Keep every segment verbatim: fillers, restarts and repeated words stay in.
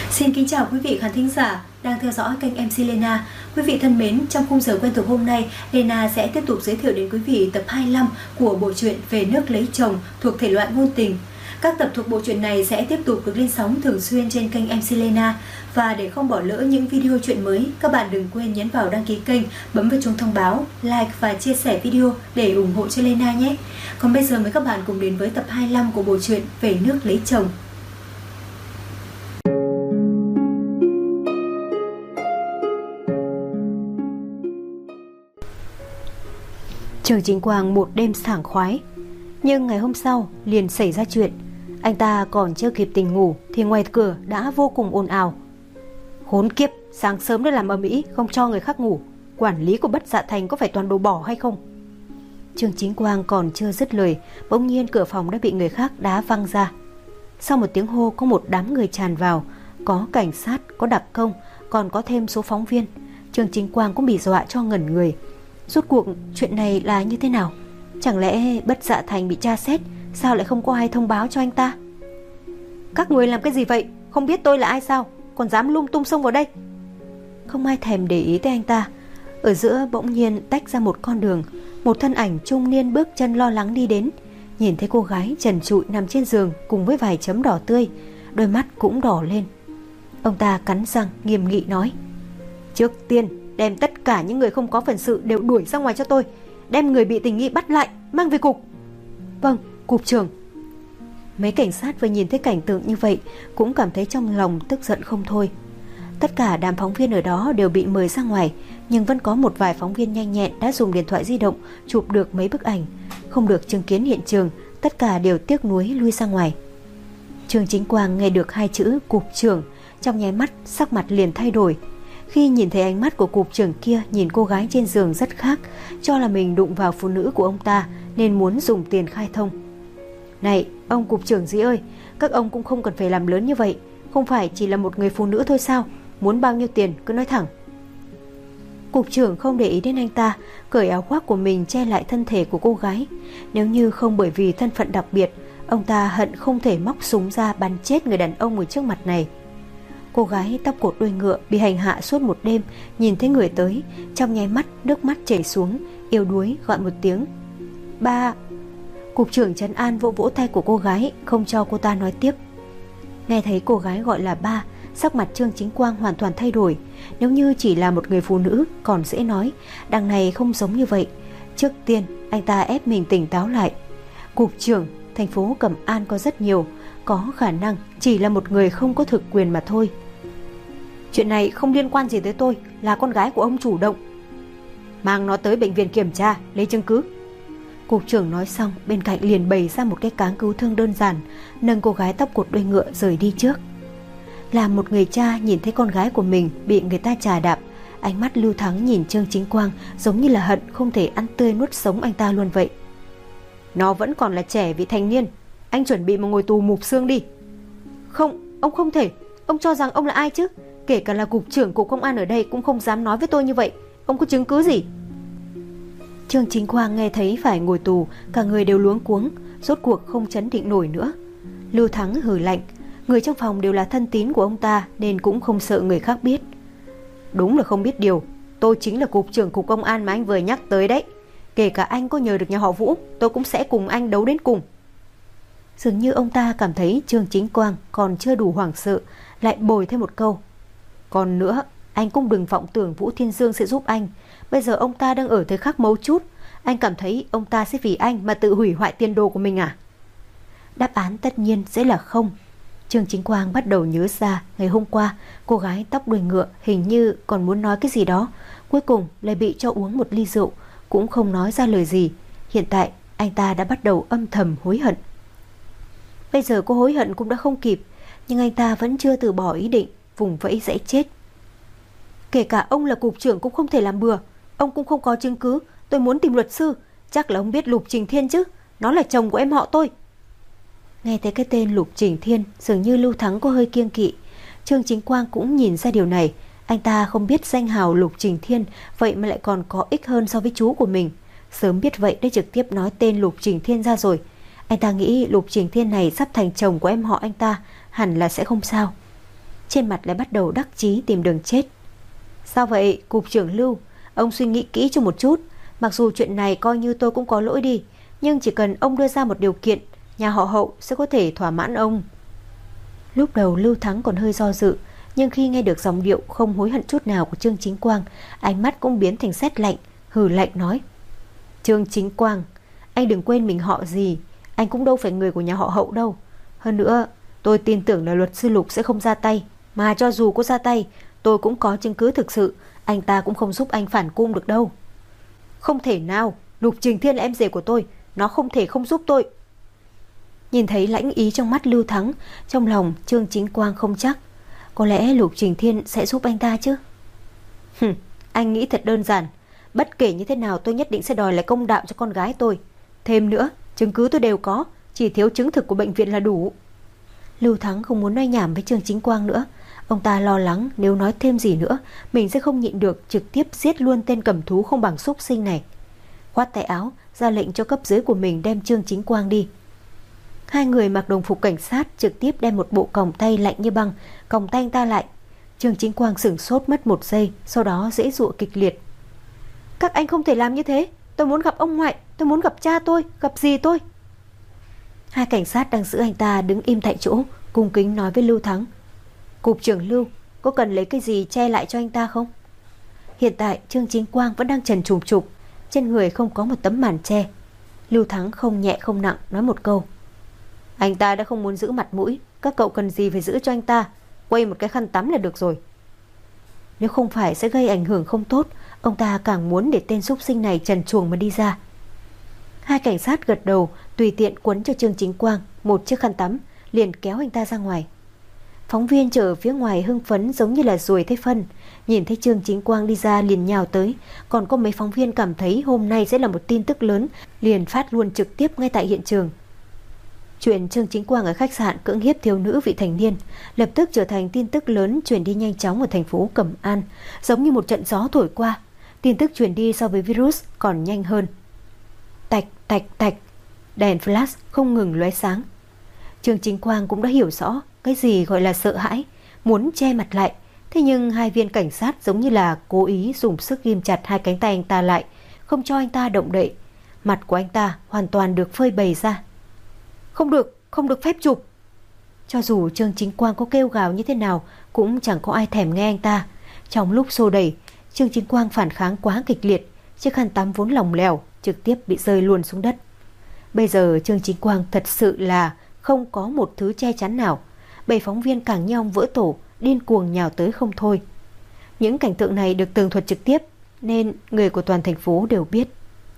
Xin kính chào quý vị khán thính giả đang theo dõi kênh em xê Lena. Quý vị thân mến, trong khung giờ quen thuộc hôm nay, Lena sẽ tiếp tục giới thiệu đến quý vị tập hai mươi lăm của bộ truyện Về nước lấy chồng thuộc thể loại ngôn tình. Các tập thuộc bộ truyện này sẽ tiếp tục được lên sóng thường xuyên trên kênh em xê Lena. Và để không bỏ lỡ những video truyện mới, các bạn đừng quên nhấn vào đăng ký kênh, bấm vào chuông thông báo, like và chia sẻ video để ủng hộ cho Lena nhé. Còn bây giờ mời các bạn cùng đến với tập hai mươi lăm của bộ truyện Về nước lấy chồng. Trương Chính Quang một đêm sảng khoái, nhưng ngày hôm sau liền xảy ra chuyện. Anh ta còn chưa kịp tỉnh ngủ thì ngoài cửa đã vô cùng ồn ào. Khốn kiếp, sáng sớm đã làm ầm ĩ không cho người khác ngủ, quản lý của Bất Dạ Thành có phải toàn đồ bỏ hay không? Trương Chính Quang còn chưa dứt lời, bỗng nhiên cửa phòng đã bị người khác đá văng ra. Sau một tiếng hô, có một đám người tràn vào, có cảnh sát, có đặc công, còn có thêm số phóng viên. Trương Chính Quang cũng bị dọa cho ngẩn người. Rốt cuộc chuyện này là như thế nào? Chẳng lẽ Bất Dạ Thành bị tra xét? Sao lại không có ai thông báo cho anh ta? Các người làm cái gì vậy? Không biết tôi là ai sao? Còn dám lung tung xông vào đây? Không ai thèm để ý tới anh ta. Ở giữa bỗng nhiên tách ra một con đường. Một thân ảnh trung niên bước chân lo lắng đi đến. Nhìn thấy cô gái trần trụi nằm trên giường cùng với vài chấm đỏ tươi, đôi mắt cũng đỏ lên. Ông ta cắn răng nghiêm nghị nói: Trước tiên đem tất cả những người không có phần sự đều đuổi ra ngoài cho tôi. Đem người bị tình nghi bắt lại, mang về cục. Vâng, cục trưởng. Mấy cảnh sát vừa nhìn thấy cảnh tượng như vậy cũng cảm thấy trong lòng tức giận không thôi. Tất cả đám phóng viên ở đó đều bị mời ra ngoài, nhưng vẫn có một vài phóng viên nhanh nhẹn đã dùng điện thoại di động chụp được mấy bức ảnh. Không được chứng kiến hiện trường, tất cả đều tiếc nuối lui ra ngoài. Trương Chính Quang nghe được hai chữ cục trưởng, trong nháy mắt sắc mặt liền thay đổi. Khi nhìn thấy ánh mắt của cục trưởng kia nhìn cô gái trên giường rất khác, cho là mình đụng vào phụ nữ của ông ta nên muốn dùng tiền khai thông. Này, ông cục trưởng gì ơi, các ông cũng không cần phải làm lớn như vậy. Không phải chỉ là một người phụ nữ thôi sao? Muốn bao nhiêu tiền cứ nói thẳng. Cục trưởng không để ý đến anh ta, cởi áo khoác của mình che lại thân thể của cô gái. Nếu như không bởi vì thân phận đặc biệt, ông ta hận không thể móc súng ra bắn chết người đàn ông ở trước mặt này. Cô gái tóc cột đuôi ngựa bị hành hạ suốt một đêm, nhìn thấy người tới, trong nháy mắt nước mắt chảy xuống, yếu đuối gọi một tiếng: Ba. Cục trưởng trấn an vỗ vỗ tay của cô gái, không cho cô ta nói tiếp. Nghe thấy cô gái gọi là ba, sắc mặt Trương Chính Quang hoàn toàn thay đổi. Nếu như chỉ là một người phụ nữ còn dễ nói, đằng này không giống như vậy. Trước tiên anh ta ép mình tỉnh táo lại. Cục trưởng, thành phố Cẩm An có rất nhiều, có khả năng chỉ là một người không có thực quyền mà thôi. Chuyện này không liên quan gì tới tôi, là con gái của ông chủ động. Mang nó tới bệnh viện kiểm tra, lấy chứng cứ. Cục trưởng nói xong, bên cạnh liền bày ra một cái cáng cứu thương đơn giản, nâng cô gái tóc cột đuôi ngựa rời đi trước. Là một người cha nhìn thấy con gái của mình bị người ta chà đạp, ánh mắt Lưu Thắng nhìn Trương Chính Quang giống như là hận không thể ăn tươi nuốt sống anh ta luôn vậy. Nó vẫn còn là trẻ vị thành niên, anh chuẩn bị mà ngồi tù mục xương đi. Không, ông không thể. Ông cho rằng ông là ai chứ? Kể cả là cục trưởng cục công an ở đây cũng không dám nói với tôi như vậy. Ông có chứng cứ gì? Trương Chính Quang nghe thấy phải ngồi tù, cả người đều luống cuống, rốt cuộc không chấn định nổi nữa. Lưu Thắng hừ lạnh, người trong phòng đều là thân tín của ông ta nên cũng không sợ người khác biết. Đúng là không biết điều, tôi chính là cục trưởng cục công an mà anh vừa nhắc tới đấy. Kể cả anh có nhờ được nhà họ Vũ, tôi cũng sẽ cùng anh đấu đến cùng. Dường như ông ta cảm thấy Trương Chính Quang còn chưa đủ hoảng sợ, lại bồi thêm một câu: Còn nữa, anh cũng đừng vọng tưởng Vũ Thiên Dương sẽ giúp anh. Bây giờ ông ta đang ở thời khắc mấu chốt, anh cảm thấy ông ta sẽ vì anh mà tự hủy hoại tiền đồ của mình à? Đáp án tất nhiên sẽ là không. Trương Chính Quang bắt đầu nhớ ra ngày hôm qua cô gái tóc đuôi ngựa hình như còn muốn nói cái gì đó, cuối cùng lại bị cho uống một ly rượu, cũng không nói ra lời gì. Hiện tại anh ta đã bắt đầu âm thầm hối hận. Bây giờ cô hối hận cũng đã không kịp, nhưng anh ta vẫn chưa từ bỏ ý định vùng vẫy giãy chết. Kể cả ông là cục trưởng cũng không thể làm bừa. Ông cũng không có chứng cứ. Tôi muốn tìm luật sư. Chắc là ông biết Lục Trình Thiên chứ? Nó là chồng của em họ tôi. Nghe thấy cái tên Lục Trình Thiên, dường như Lưu Thắng có hơi kiêng kỵ. Trương Chính Quang cũng nhìn ra điều này. Anh ta không biết danh hào Lục Trình Thiên, vậy mà lại còn có ích hơn so với chú của mình. Sớm biết vậy đã trực tiếp nói tên Lục Trình Thiên ra rồi. Anh ta nghĩ Lục Trình Thiên này sắp thành chồng của em họ anh ta, hẳn là sẽ không sao. trên mặt lại bắt đầu đắc chí tìm đường chết. Sao vậy cục trưởng Lưu, ông suy nghĩ kỹ cho một chút. Mặc dù chuyện này coi như tôi cũng có lỗi đi, nhưng chỉ cần ông đưa ra một điều kiện, nhà họ Hậu sẽ có thể thỏa mãn ông. Lúc đầu Lưu Thắng còn hơi do dự, nhưng khi nghe được giọng điệu không hối hận chút nào của Trương Chính Quang, ánh mắt cũng biến thành sét lạnh, hừ lạnh nói: Trương Chính Quang, anh đừng quên mình họ gì, anh cũng đâu phải người của nhà họ Hậu đâu. Hơn nữa, tôi tin tưởng là luật sư Lục sẽ không ra tay, mà cho dù có ra tay, tôi cũng có chứng cứ thực sự, anh ta cũng không giúp anh phản cung được đâu. Không thể nào, Lục Trình Thiên là em rể của tôi, nó không thể không giúp tôi. Nhìn thấy lãnh ý trong mắt Lưu Thắng, trong lòng Trương Chính Quang không chắc, có lẽ Lục Trình Thiên sẽ giúp anh ta chứ. Hừm, anh nghĩ thật đơn giản, bất kể như thế nào tôi nhất định sẽ đòi lại công đạo cho con gái tôi. Thêm nữa, chứng cứ tôi đều có, chỉ thiếu chứng thực của bệnh viện là đủ. Lưu Thắng không muốn nói nhảm với Trương Chính Quang nữa. Ông ta lo lắng nếu nói thêm gì nữa, mình sẽ không nhịn được trực tiếp giết luôn tên cầm thú không bằng súc sinh này. Khoát tay áo, ra lệnh cho cấp dưới của mình đem Trương Chính Quang đi. Hai người mặc đồng phục cảnh sát trực tiếp đem một bộ còng tay lạnh như băng còng tay anh ta lại. Trương Chính Quang sửng sốt mất một giây, sau đó giãy giụa kịch liệt. Các anh không thể làm như thế, tôi muốn gặp ông ngoại, tôi muốn gặp cha tôi, gặp dì tôi. Hai cảnh sát đang giữ anh ta đứng im tại chỗ, cung kính nói với Lưu Thắng: Cục trưởng Lưu, có cần lấy cái gì che lại cho anh ta không? Hiện tại Trương Chính Quang vẫn đang trần trùng trục, trên người không có một tấm màn che. Lưu Thắng không nhẹ không nặng nói một câu: Anh ta đã không muốn giữ mặt mũi, các cậu cần gì phải giữ cho anh ta, quay một cái khăn tắm là được rồi. Nếu không phải sẽ gây ảnh hưởng không tốt, ông ta càng muốn để tên súc sinh này trần truồng mà đi ra. Hai cảnh sát gật đầu, tùy tiện quấn cho Trương Chính Quang một chiếc khăn tắm, liền kéo anh ta ra ngoài. Phóng viên chờ ở phía ngoài hưng phấn giống như là ruồi thấy phân, nhìn thấy Trương Chính Quang đi ra liền nhào tới. Còn có mấy phóng viên cảm thấy hôm nay sẽ là một tin tức lớn, liền phát luôn trực tiếp ngay tại hiện trường. Chuyện Trương Chính Quang ở khách sạn cưỡng hiếp thiếu nữ vị thành niên lập tức trở thành tin tức lớn, truyền đi nhanh chóng ở thành phố Cẩm An, giống như một trận gió thổi qua. Tin tức truyền đi so với virus còn nhanh hơn. Tạch tạch tạch, đèn flash không ngừng lóe sáng. Trương Chính Quang cũng đã hiểu rõ cái gì gọi là sợ hãi, muốn che mặt lại. Thế nhưng hai viên cảnh sát giống như là cố ý dùng sức ghim chặt hai cánh tay anh ta lại, không cho anh ta động đậy. Mặt của anh ta hoàn toàn được phơi bày ra. Không được, không được phép chụp. Cho dù Trương Chính Quang có kêu gào như thế nào cũng chẳng có ai thèm nghe anh ta. Trong lúc xô đẩy, Trương Chính Quang phản kháng quá kịch liệt, chiếc khăn tắm vốn lỏng lẻo trực tiếp bị rơi luôn xuống đất. Bây giờ Trương Chính Quang thật sự là không có một thứ che chắn nào. Bảy phóng viên càng như ong vỡ tổ, điên cuồng nhào tới không thôi. Những cảnh tượng này được tường thuật trực tiếp nên người của toàn thành phố đều biết.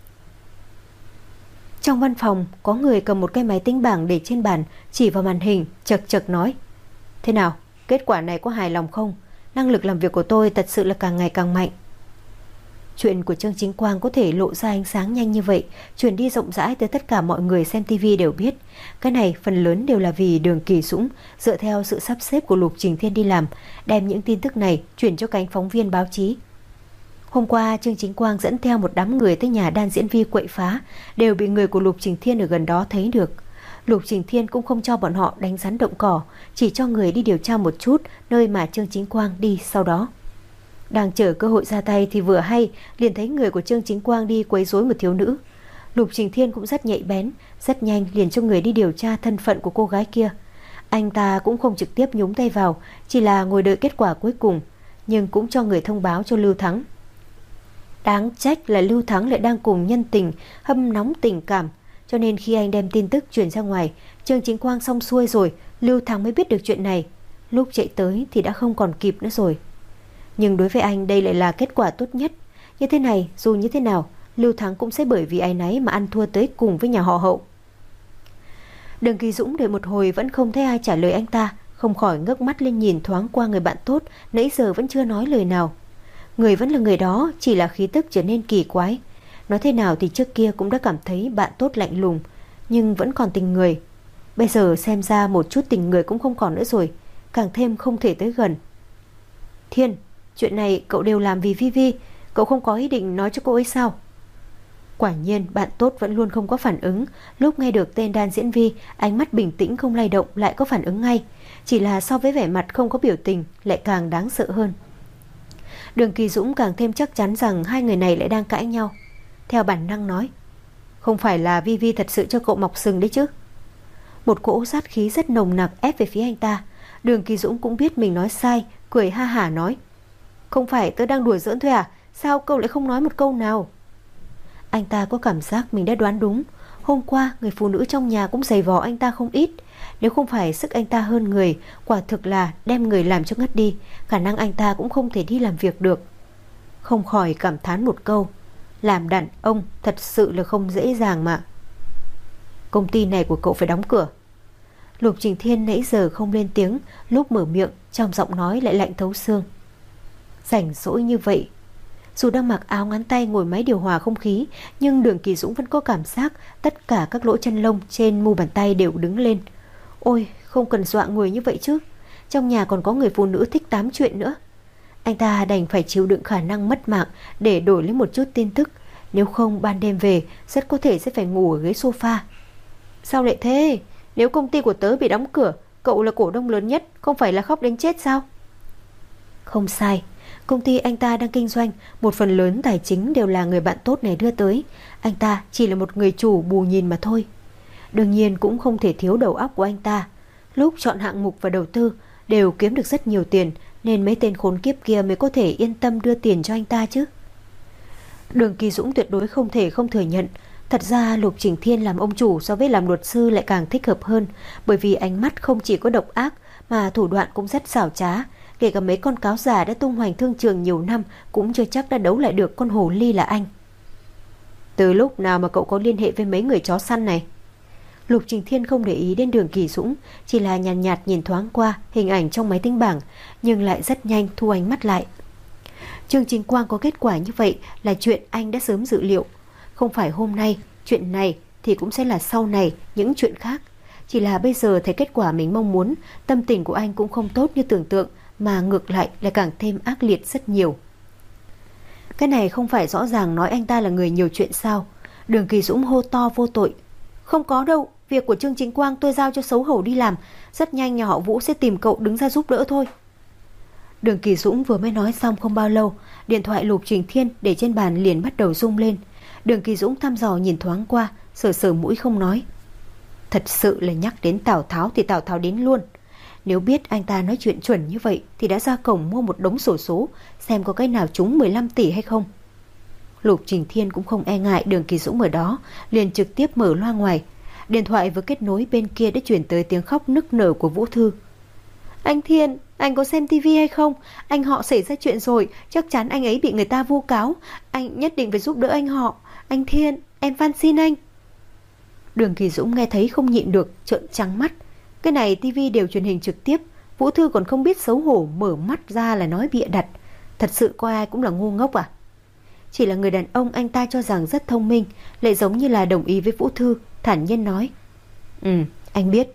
Trong văn phòng có người cầm một cái máy tính bảng để trên bàn, chỉ vào màn hình chật chật nói: Thế nào, kết quả này có hài lòng không? Năng lực làm việc của tôi thật sự là càng ngày càng mạnh. Chuyện của Trương Chính Quang có thể lộ ra ánh sáng nhanh như vậy, truyền đi rộng rãi tới tất cả mọi người xem tivi đều biết. Cái này phần lớn đều là vì Đường Kỳ Dũng dựa theo sự sắp xếp của Lục Trình Thiên đi làm, đem những tin tức này chuyển cho cánh phóng viên báo chí. Hôm qua Trương Chính Quang dẫn theo một đám người tới nhà đan diễn vi quậy phá, đều bị người của Lục Trình Thiên ở gần đó thấy được. Lục Trình Thiên cũng không cho bọn họ đánh rắn động cỏ, chỉ cho người đi điều tra một chút nơi mà Trương Chính Quang đi sau đó. Đang chờ cơ hội ra tay thì vừa hay liền thấy người của Trương Chính Quang đi quấy rối một thiếu nữ. Lục Trình Thiên cũng rất nhạy bén, rất nhanh liền cho người đi điều tra thân phận của cô gái kia. Anh ta cũng không trực tiếp nhúng tay vào, chỉ là ngồi đợi kết quả cuối cùng, nhưng cũng cho người thông báo cho Lưu Thắng. Đáng trách là Lưu Thắng lại đang cùng nhân tình hâm nóng tình cảm, cho nên khi anh đem tin tức truyền ra ngoài, Trương Chính Quang xong xuôi rồi, Lưu Thắng mới biết được chuyện này. Lúc chạy tới thì đã không còn kịp nữa rồi. Nhưng đối với anh đây lại là kết quả tốt nhất. Như thế này, dù như thế nào, Lưu Thắng cũng sẽ bởi vì áy náy mà ăn thua tới cùng với nhà họ Hậu. Đường Kỳ Dũng đợi một hồi vẫn không thấy ai trả lời anh ta, không khỏi ngước mắt lên nhìn thoáng qua người bạn tốt nãy giờ vẫn chưa nói lời nào. Người vẫn là người đó, chỉ là khí tức trở nên kỳ quái. Nói thế nào thì trước kia cũng đã cảm thấy bạn tốt lạnh lùng, nhưng vẫn còn tình người. Bây giờ xem ra một chút tình người cũng không còn nữa rồi, càng thêm không thể tới gần. Thiên, chuyện này cậu đều làm vì Vi Vi, cậu không có ý định nói cho cô ấy sao? Quả nhiên bạn tốt vẫn luôn không có phản ứng. Lúc nghe được tên đan diễn vi, ánh mắt bình tĩnh không lay động lại có phản ứng ngay. Chỉ là so với vẻ mặt không có biểu tình lại càng đáng sợ hơn. Đường Kỳ Dũng càng thêm chắc chắn rằng hai người này lại đang cãi nhau. Theo bản năng nói, không phải là Vi Vi thật sự cho cậu mọc sừng đấy chứ? Một cỗ sát khí rất nồng nặc ép về phía anh ta. Đường Kỳ Dũng cũng biết mình nói sai, cười ha hả nói, không phải tớ đang đùa giỡn thôi à? Sao cậu lại không nói một câu nào? Anh ta có cảm giác mình đã đoán đúng. Hôm qua người phụ nữ trong nhà cũng giày vò anh ta không ít. Nếu không phải sức anh ta hơn người, quả thực là đem người làm cho ngất đi, khả năng anh ta cũng không thể đi làm việc được. Không khỏi cảm thán một câu, làm đàn ông thật sự là không dễ dàng mà. Công ty này của cậu phải đóng cửa. Lục Trình Thiên nãy giờ không lên tiếng, lúc mở miệng trong giọng nói lại lạnh thấu xương. Rảnh rỗi như vậy, dù đang mặc áo ngắn tay ngồi máy điều hòa không khí, nhưng Đường Kỳ Dũng vẫn có cảm giác tất cả các lỗ chân lông trên mu bàn tay đều đứng lên. Ôi, không cần dọa người như vậy chứ. Trong nhà còn có người phụ nữ thích tám chuyện nữa. Anh ta đành phải chịu đựng khả năng mất mạng để đổi lấy một chút tin tức. Nếu không ban đêm về rất có thể sẽ phải ngủ ở ghế sofa. Sao lại thế? Nếu công ty của tớ bị đóng cửa, cậu là cổ đông lớn nhất, không phải là khóc đến chết sao? Không sai, công ty anh ta đang kinh doanh, một phần lớn tài chính đều là người bạn tốt này đưa tới. Anh ta chỉ là một người chủ bù nhìn mà thôi. Đương nhiên cũng không thể thiếu đầu óc của anh ta. Lúc chọn hạng mục và đầu tư đều kiếm được rất nhiều tiền, nên mấy tên khốn kiếp kia mới có thể yên tâm đưa tiền cho anh ta chứ. Đường Kỳ Dũng tuyệt đối không thể không thừa nhận, thật ra Lục Trình Thiên làm ông chủ so với làm luật sư lại càng thích hợp hơn, bởi vì ánh mắt không chỉ có độc ác mà thủ đoạn cũng rất xảo trá. Kể cả mấy con cáo già đã tung hoành thương trường nhiều năm cũng chưa chắc đã đấu lại được con hồ ly là anh. Từ lúc nào mà cậu có liên hệ với mấy người chó săn này? Lục Trình Thiên không để ý đến Đường Kỳ Dũng, chỉ là nhàn nhạt, nhạt nhìn thoáng qua hình ảnh trong máy tính bảng, nhưng lại rất nhanh thu ánh mắt lại. Trương Chính Quang có kết quả như vậy là chuyện anh đã sớm dự liệu. Không phải hôm nay chuyện này thì cũng sẽ là sau này những chuyện khác. Chỉ là bây giờ thấy kết quả mình mong muốn, tâm tình của anh cũng không tốt như tưởng tượng, mà ngược lại lại càng thêm ác liệt rất nhiều. Cái này không phải rõ ràng nói anh ta là người nhiều chuyện sao? Đường Kỳ Dũng hô to vô tội. Không có đâu, việc của Trương Chính Quang tôi giao cho xấu hổ đi làm, rất nhanh nhà họ Vũ sẽ tìm cậu đứng ra giúp đỡ thôi. Đường Kỳ Dũng vừa mới nói xong không bao lâu, điện thoại Lục Trình Thiên để trên bàn liền bắt đầu rung lên. Đường Kỳ Dũng thăm dò nhìn thoáng qua, sờ sờ mũi không nói. Thật sự là nhắc đến Tào Tháo thì Tào Tháo đến luôn. Nếu biết anh ta nói chuyện chuẩn như vậy thì đã ra cổng mua một đống xổ số, xem có cái nào trúng mười lăm tỷ hay không. Lục Trình Thiên cũng không e ngại Đường Kỳ Dũng ở đó, liền trực tiếp mở loa ngoài. Điện thoại vừa kết nối bên kia đã chuyển tới tiếng khóc nức nở của Vũ Thư. Anh Thiên, anh có xem tivi hay không? Anh họ xảy ra chuyện rồi, chắc chắn anh ấy bị người ta vu cáo. Anh nhất định phải giúp đỡ anh họ. Anh Thiên, em van xin anh. Đường Kỳ Dũng nghe thấy không nhịn được, trợn trắng mắt. Cái này tivi đều truyền hình trực tiếp, Vũ Thư còn không biết xấu hổ mở mắt ra là nói bịa đặt. Thật sự coi ai cũng là ngu ngốc à? Chỉ là người đàn ông anh ta cho rằng rất thông minh, lại giống như là đồng ý với Vũ Thư, thản nhiên nói. Ừ, anh biết.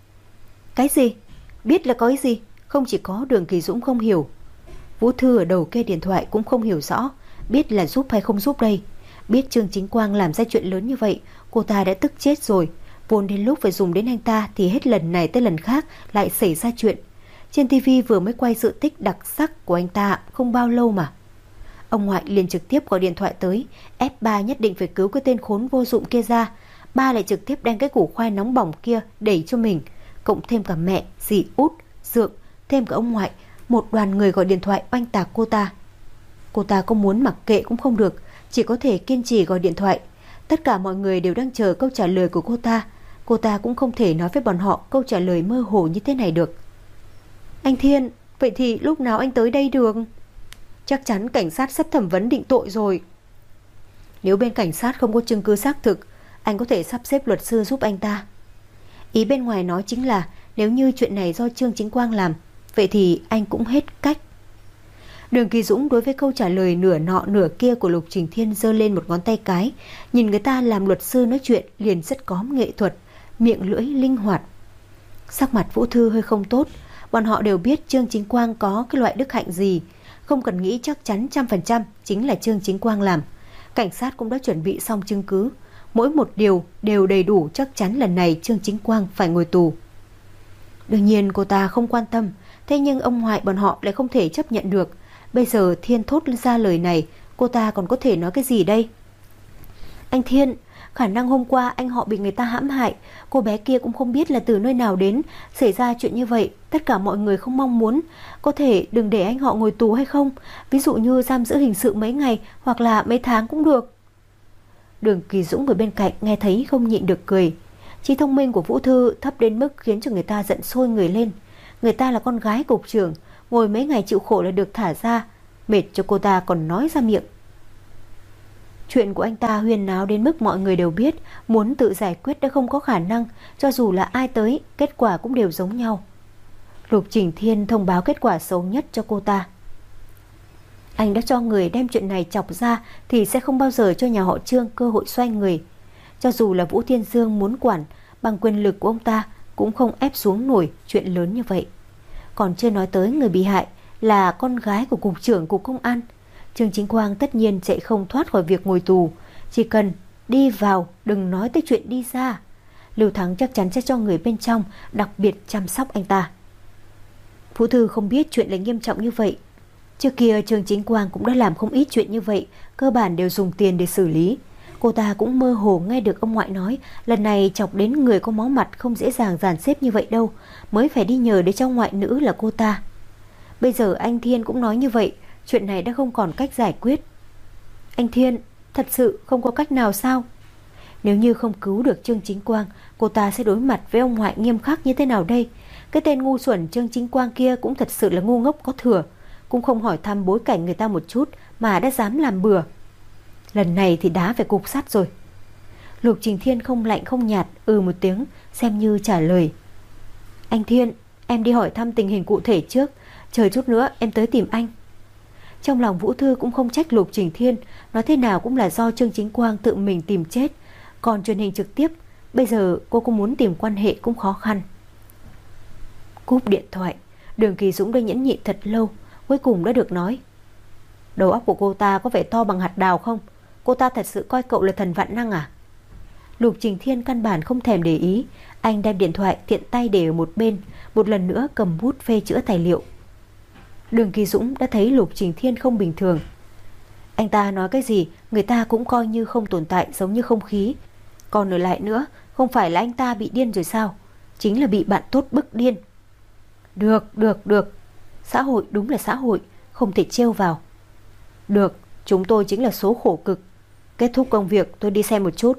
Cái gì? Biết là có cái gì? Không chỉ có Đường Kỳ Dũng không hiểu, Vũ Thư ở đầu kia điện thoại cũng không hiểu rõ. Biết là giúp hay không giúp đây? Biết Trương Chính Quang làm ra chuyện lớn như vậy, cô ta đã tức chết rồi. Vốn đến lúc phải dùng đến anh ta thì hết lần này tới lần khác lại xảy ra chuyện. Trên tivi vừa mới quay sự tích đặc sắc của anh ta không bao lâu mà. Ông ngoại liền trực tiếp gọi điện thoại tới, ép ba nhất định phải cứu cái tên khốn vô dụng kia ra. Ba lại trực tiếp đem cái củ khoai nóng bỏng kia đẩy cho mình, cộng thêm cả mẹ, dì út, dượng, thêm cả ông ngoại. Một đoàn người gọi điện thoại oanh tạc cô ta. Cô ta có muốn mặc kệ cũng không được, chỉ có thể kiên trì gọi điện thoại. Tất cả mọi người đều đang chờ câu trả lời của cô ta. Cô ta cũng không thể nói với bọn họ câu trả lời mơ hồ như thế này được. Anh Thiên, vậy thì lúc nào anh tới đây được? Chắc chắn cảnh sát sắp thẩm vấn định tội rồi. Nếu bên cảnh sát không có chứng cứ xác thực, anh có thể sắp xếp luật sư giúp anh ta. Ý bên ngoài nói chính là nếu như chuyện này do Trương Chính Quang làm, vậy thì anh cũng hết cách. Đường Kỳ Dũng đối với câu trả lời nửa nọ nửa kia của Lục Trình Thiên giơ lên một ngón tay cái. Nhìn người ta làm luật sư nói chuyện liền rất có nghệ thuật, miệng lưỡi linh hoạt. Sắc mặt Vũ Thư hơi không tốt. Bọn họ đều biết Trương Chính Quang có cái loại đức hạnh gì, không cần nghĩ chắc chắn trăm phần trăm chính là Trương Chính Quang làm. Cảnh sát cũng đã chuẩn bị xong chứng cứ, mỗi một điều đều đầy đủ, chắc chắn lần này Trương Chính Quang phải ngồi tù. Đương nhiên cô ta không quan tâm, thế nhưng ông ngoại bọn họ lại không thể chấp nhận được. Bây giờ Thiên thốt ra lời này, cô ta còn có thể nói cái gì đây? Anh Thiên, khả năng hôm qua anh họ bị người ta hãm hại, cô bé kia cũng không biết là từ nơi nào đến, xảy ra chuyện như vậy, tất cả mọi người không mong muốn. Có thể đừng để anh họ ngồi tù hay không? Ví dụ như giam giữ hình sự mấy ngày hoặc là mấy tháng cũng được. Đường Kỳ Dũng ở bên cạnh nghe thấy không nhịn được cười. Trí thông minh của Vũ Thư thấp đến mức khiến cho người ta giận sôi người lên. Người ta là con gái cục trưởng, ngồi mấy ngày chịu khổ là được thả ra, mệt cho cô ta còn nói ra miệng. Chuyện của anh ta huyên náo đến mức mọi người đều biết, muốn tự giải quyết đã không có khả năng, cho dù là ai tới, kết quả cũng đều giống nhau. Lục Trình Thiên thông báo kết quả xấu nhất cho cô ta. Anh đã cho người đem chuyện này chọc ra thì sẽ không bao giờ cho nhà họ Trương cơ hội xoay người. Cho dù là Vũ Thiên Dương muốn quản, bằng quyền lực của ông ta cũng không ép xuống nổi chuyện lớn như vậy. Còn chưa nói tới người bị hại là con gái của cục trưởng cục công an. Trương Chính Quang tất nhiên sẽ không thoát khỏi việc ngồi tù, chỉ cần đi vào đừng nói tới chuyện đi ra. Lưu Thắng chắc chắn sẽ cho người bên trong đặc biệt chăm sóc anh ta. Vũ Thư không biết chuyện lại nghiêm trọng như vậy. Trước kia Trương Chính Quang cũng đã làm không ít chuyện như vậy, cơ bản đều dùng tiền để xử lý. Cô ta cũng mơ hồ nghe được ông ngoại nói lần này chọc đến người có máu mặt không dễ dàng dàn xếp như vậy đâu, mới phải đi nhờ đến trong ngoại nữ là cô ta. Bây giờ anh Thiên cũng nói như vậy, chuyện này đã không còn cách giải quyết. Anh Thiên, thật sự không có cách nào sao? Nếu như không cứu được Trương Chính Quang, cô ta sẽ đối mặt với ông ngoại nghiêm khắc như thế nào đây? Cái tên ngu xuẩn Trương Chính Quang kia cũng thật sự là ngu ngốc có thừa, cũng không hỏi thăm bối cảnh người ta một chút mà đã dám làm bừa. Lần này thì đá phải cục sắt rồi. Lục Trình Thiên không lạnh không nhạt, ừ một tiếng xem như trả lời. Anh Thiên, em đi hỏi thăm tình hình cụ thể trước, chờ chút nữa em tới tìm anh. Trong lòng Vũ Thư cũng không trách Lục Trình Thiên, nói thế nào cũng là do Trương Chính Quang tự mình tìm chết. Còn truyền hình trực tiếp, bây giờ cô cũng muốn tìm quan hệ cũng khó khăn. Cúp điện thoại, Đường Kỳ Dũng đã nhẫn nhịn thật lâu, cuối cùng đã được nói. Đầu óc của cô ta có vẻ to bằng hạt đào không? Cô ta thật sự coi cậu là thần vạn năng à? Lục Trình Thiên căn bản không thèm để ý. Anh đem điện thoại tiện tay để ở một bên, một lần nữa cầm bút phê chữa tài liệu. Đường Kỳ Dũng đã thấy Lục Trình Thiên không bình thường. Anh ta nói cái gì người ta cũng coi như không tồn tại, giống như không khí. Còn ở lại nữa, không phải là anh ta bị điên rồi sao? Chính là bị bạn tốt bức điên. Được, được, được. Xã hội đúng là xã hội, không thể trêu vào. Được, chúng tôi chính là số khổ cực. Kết thúc công việc tôi đi xem một chút.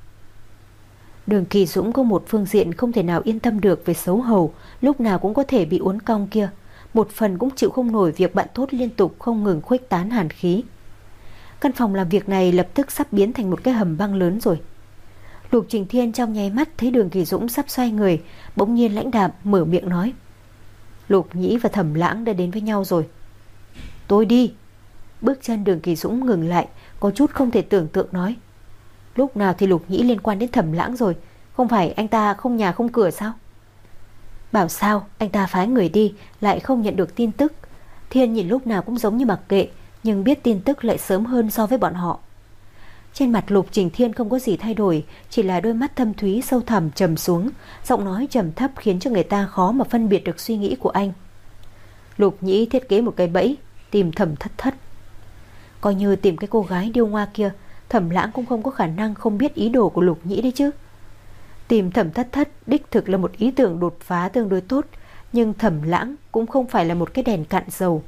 Đường Kỳ Dũng có một phương diện không thể nào yên tâm được về xấu hầu, lúc nào cũng có thể bị uốn cong kia. Một phần cũng chịu không nổi việc bạn tốt liên tục không ngừng khuếch tán hàn khí. Căn phòng làm việc này lập tức sắp biến thành một cái hầm băng lớn rồi. Lục Trình Thiên trong nháy mắt thấy Đường Kỳ Dũng sắp xoay người, bỗng nhiên lãnh đạm mở miệng nói. Lục Nhĩ và Thẩm Lãng đã đến với nhau rồi. Tôi đi. Bước chân Đường Kỳ Dũng ngừng lại, có chút không thể tưởng tượng nói. Lúc nào thì Lục Nhĩ liên quan đến Thẩm Lãng rồi? Không phải anh ta không nhà không cửa sao? Bảo sao anh ta phái người đi lại không nhận được tin tức. Thiên nhìn lúc nào cũng giống như mặc kệ, nhưng biết tin tức lại sớm hơn so với bọn họ. Trên mặt Lục Trình Thiên không có gì thay đổi, chỉ là đôi mắt thâm thúy sâu thẳm trầm xuống, giọng nói trầm thấp khiến cho người ta khó mà phân biệt được suy nghĩ của anh. Lục Nhĩ thiết kế một cái bẫy tìm Thẩm Thất Thất. Coi như tìm cái cô gái điêu ngoa kia, Thẩm Lãng cũng không có khả năng không biết ý đồ của Lục Nhĩ đấy chứ. Tìm Thẩm Thất Thất đích thực là một ý tưởng đột phá tương đối tốt, nhưng Thẩm Lãng cũng không phải là một cái đèn cạn dầu.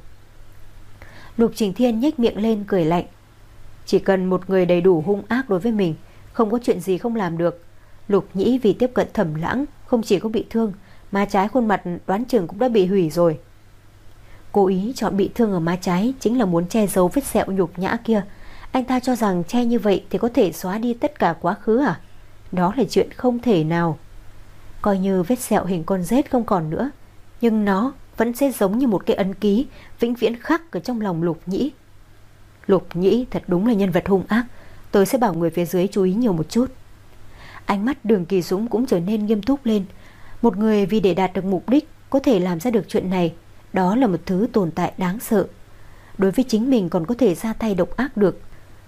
Lục Trình Thiên nhếch miệng lên cười lạnh. Chỉ cần một người đầy đủ hung ác đối với mình, không có chuyện gì không làm được. Lục Nhĩ vì tiếp cận Thẩm Lãng không chỉ có bị thương, má trái khuôn mặt đoán chừng cũng đã bị hủy rồi. Cố ý chọn bị thương ở má trái chính là muốn che giấu vết sẹo nhục nhã kia. Anh ta cho rằng che như vậy thì có thể xóa đi tất cả quá khứ à? Đó là chuyện không thể nào. Coi như vết sẹo hình con rết không còn nữa, nhưng nó vẫn sẽ giống như một cái ấn ký vĩnh viễn khắc ở trong lòng Lục Nhĩ. Lục Nhĩ thật đúng là nhân vật hung ác. Tôi sẽ bảo người phía dưới chú ý nhiều một chút. Ánh mắt Đường Kỳ Dũng cũng trở nên nghiêm túc lên. Một người vì để đạt được mục đích có thể làm ra được chuyện này, đó là một thứ tồn tại đáng sợ. Đối với chính mình còn có thể ra tay độc ác được,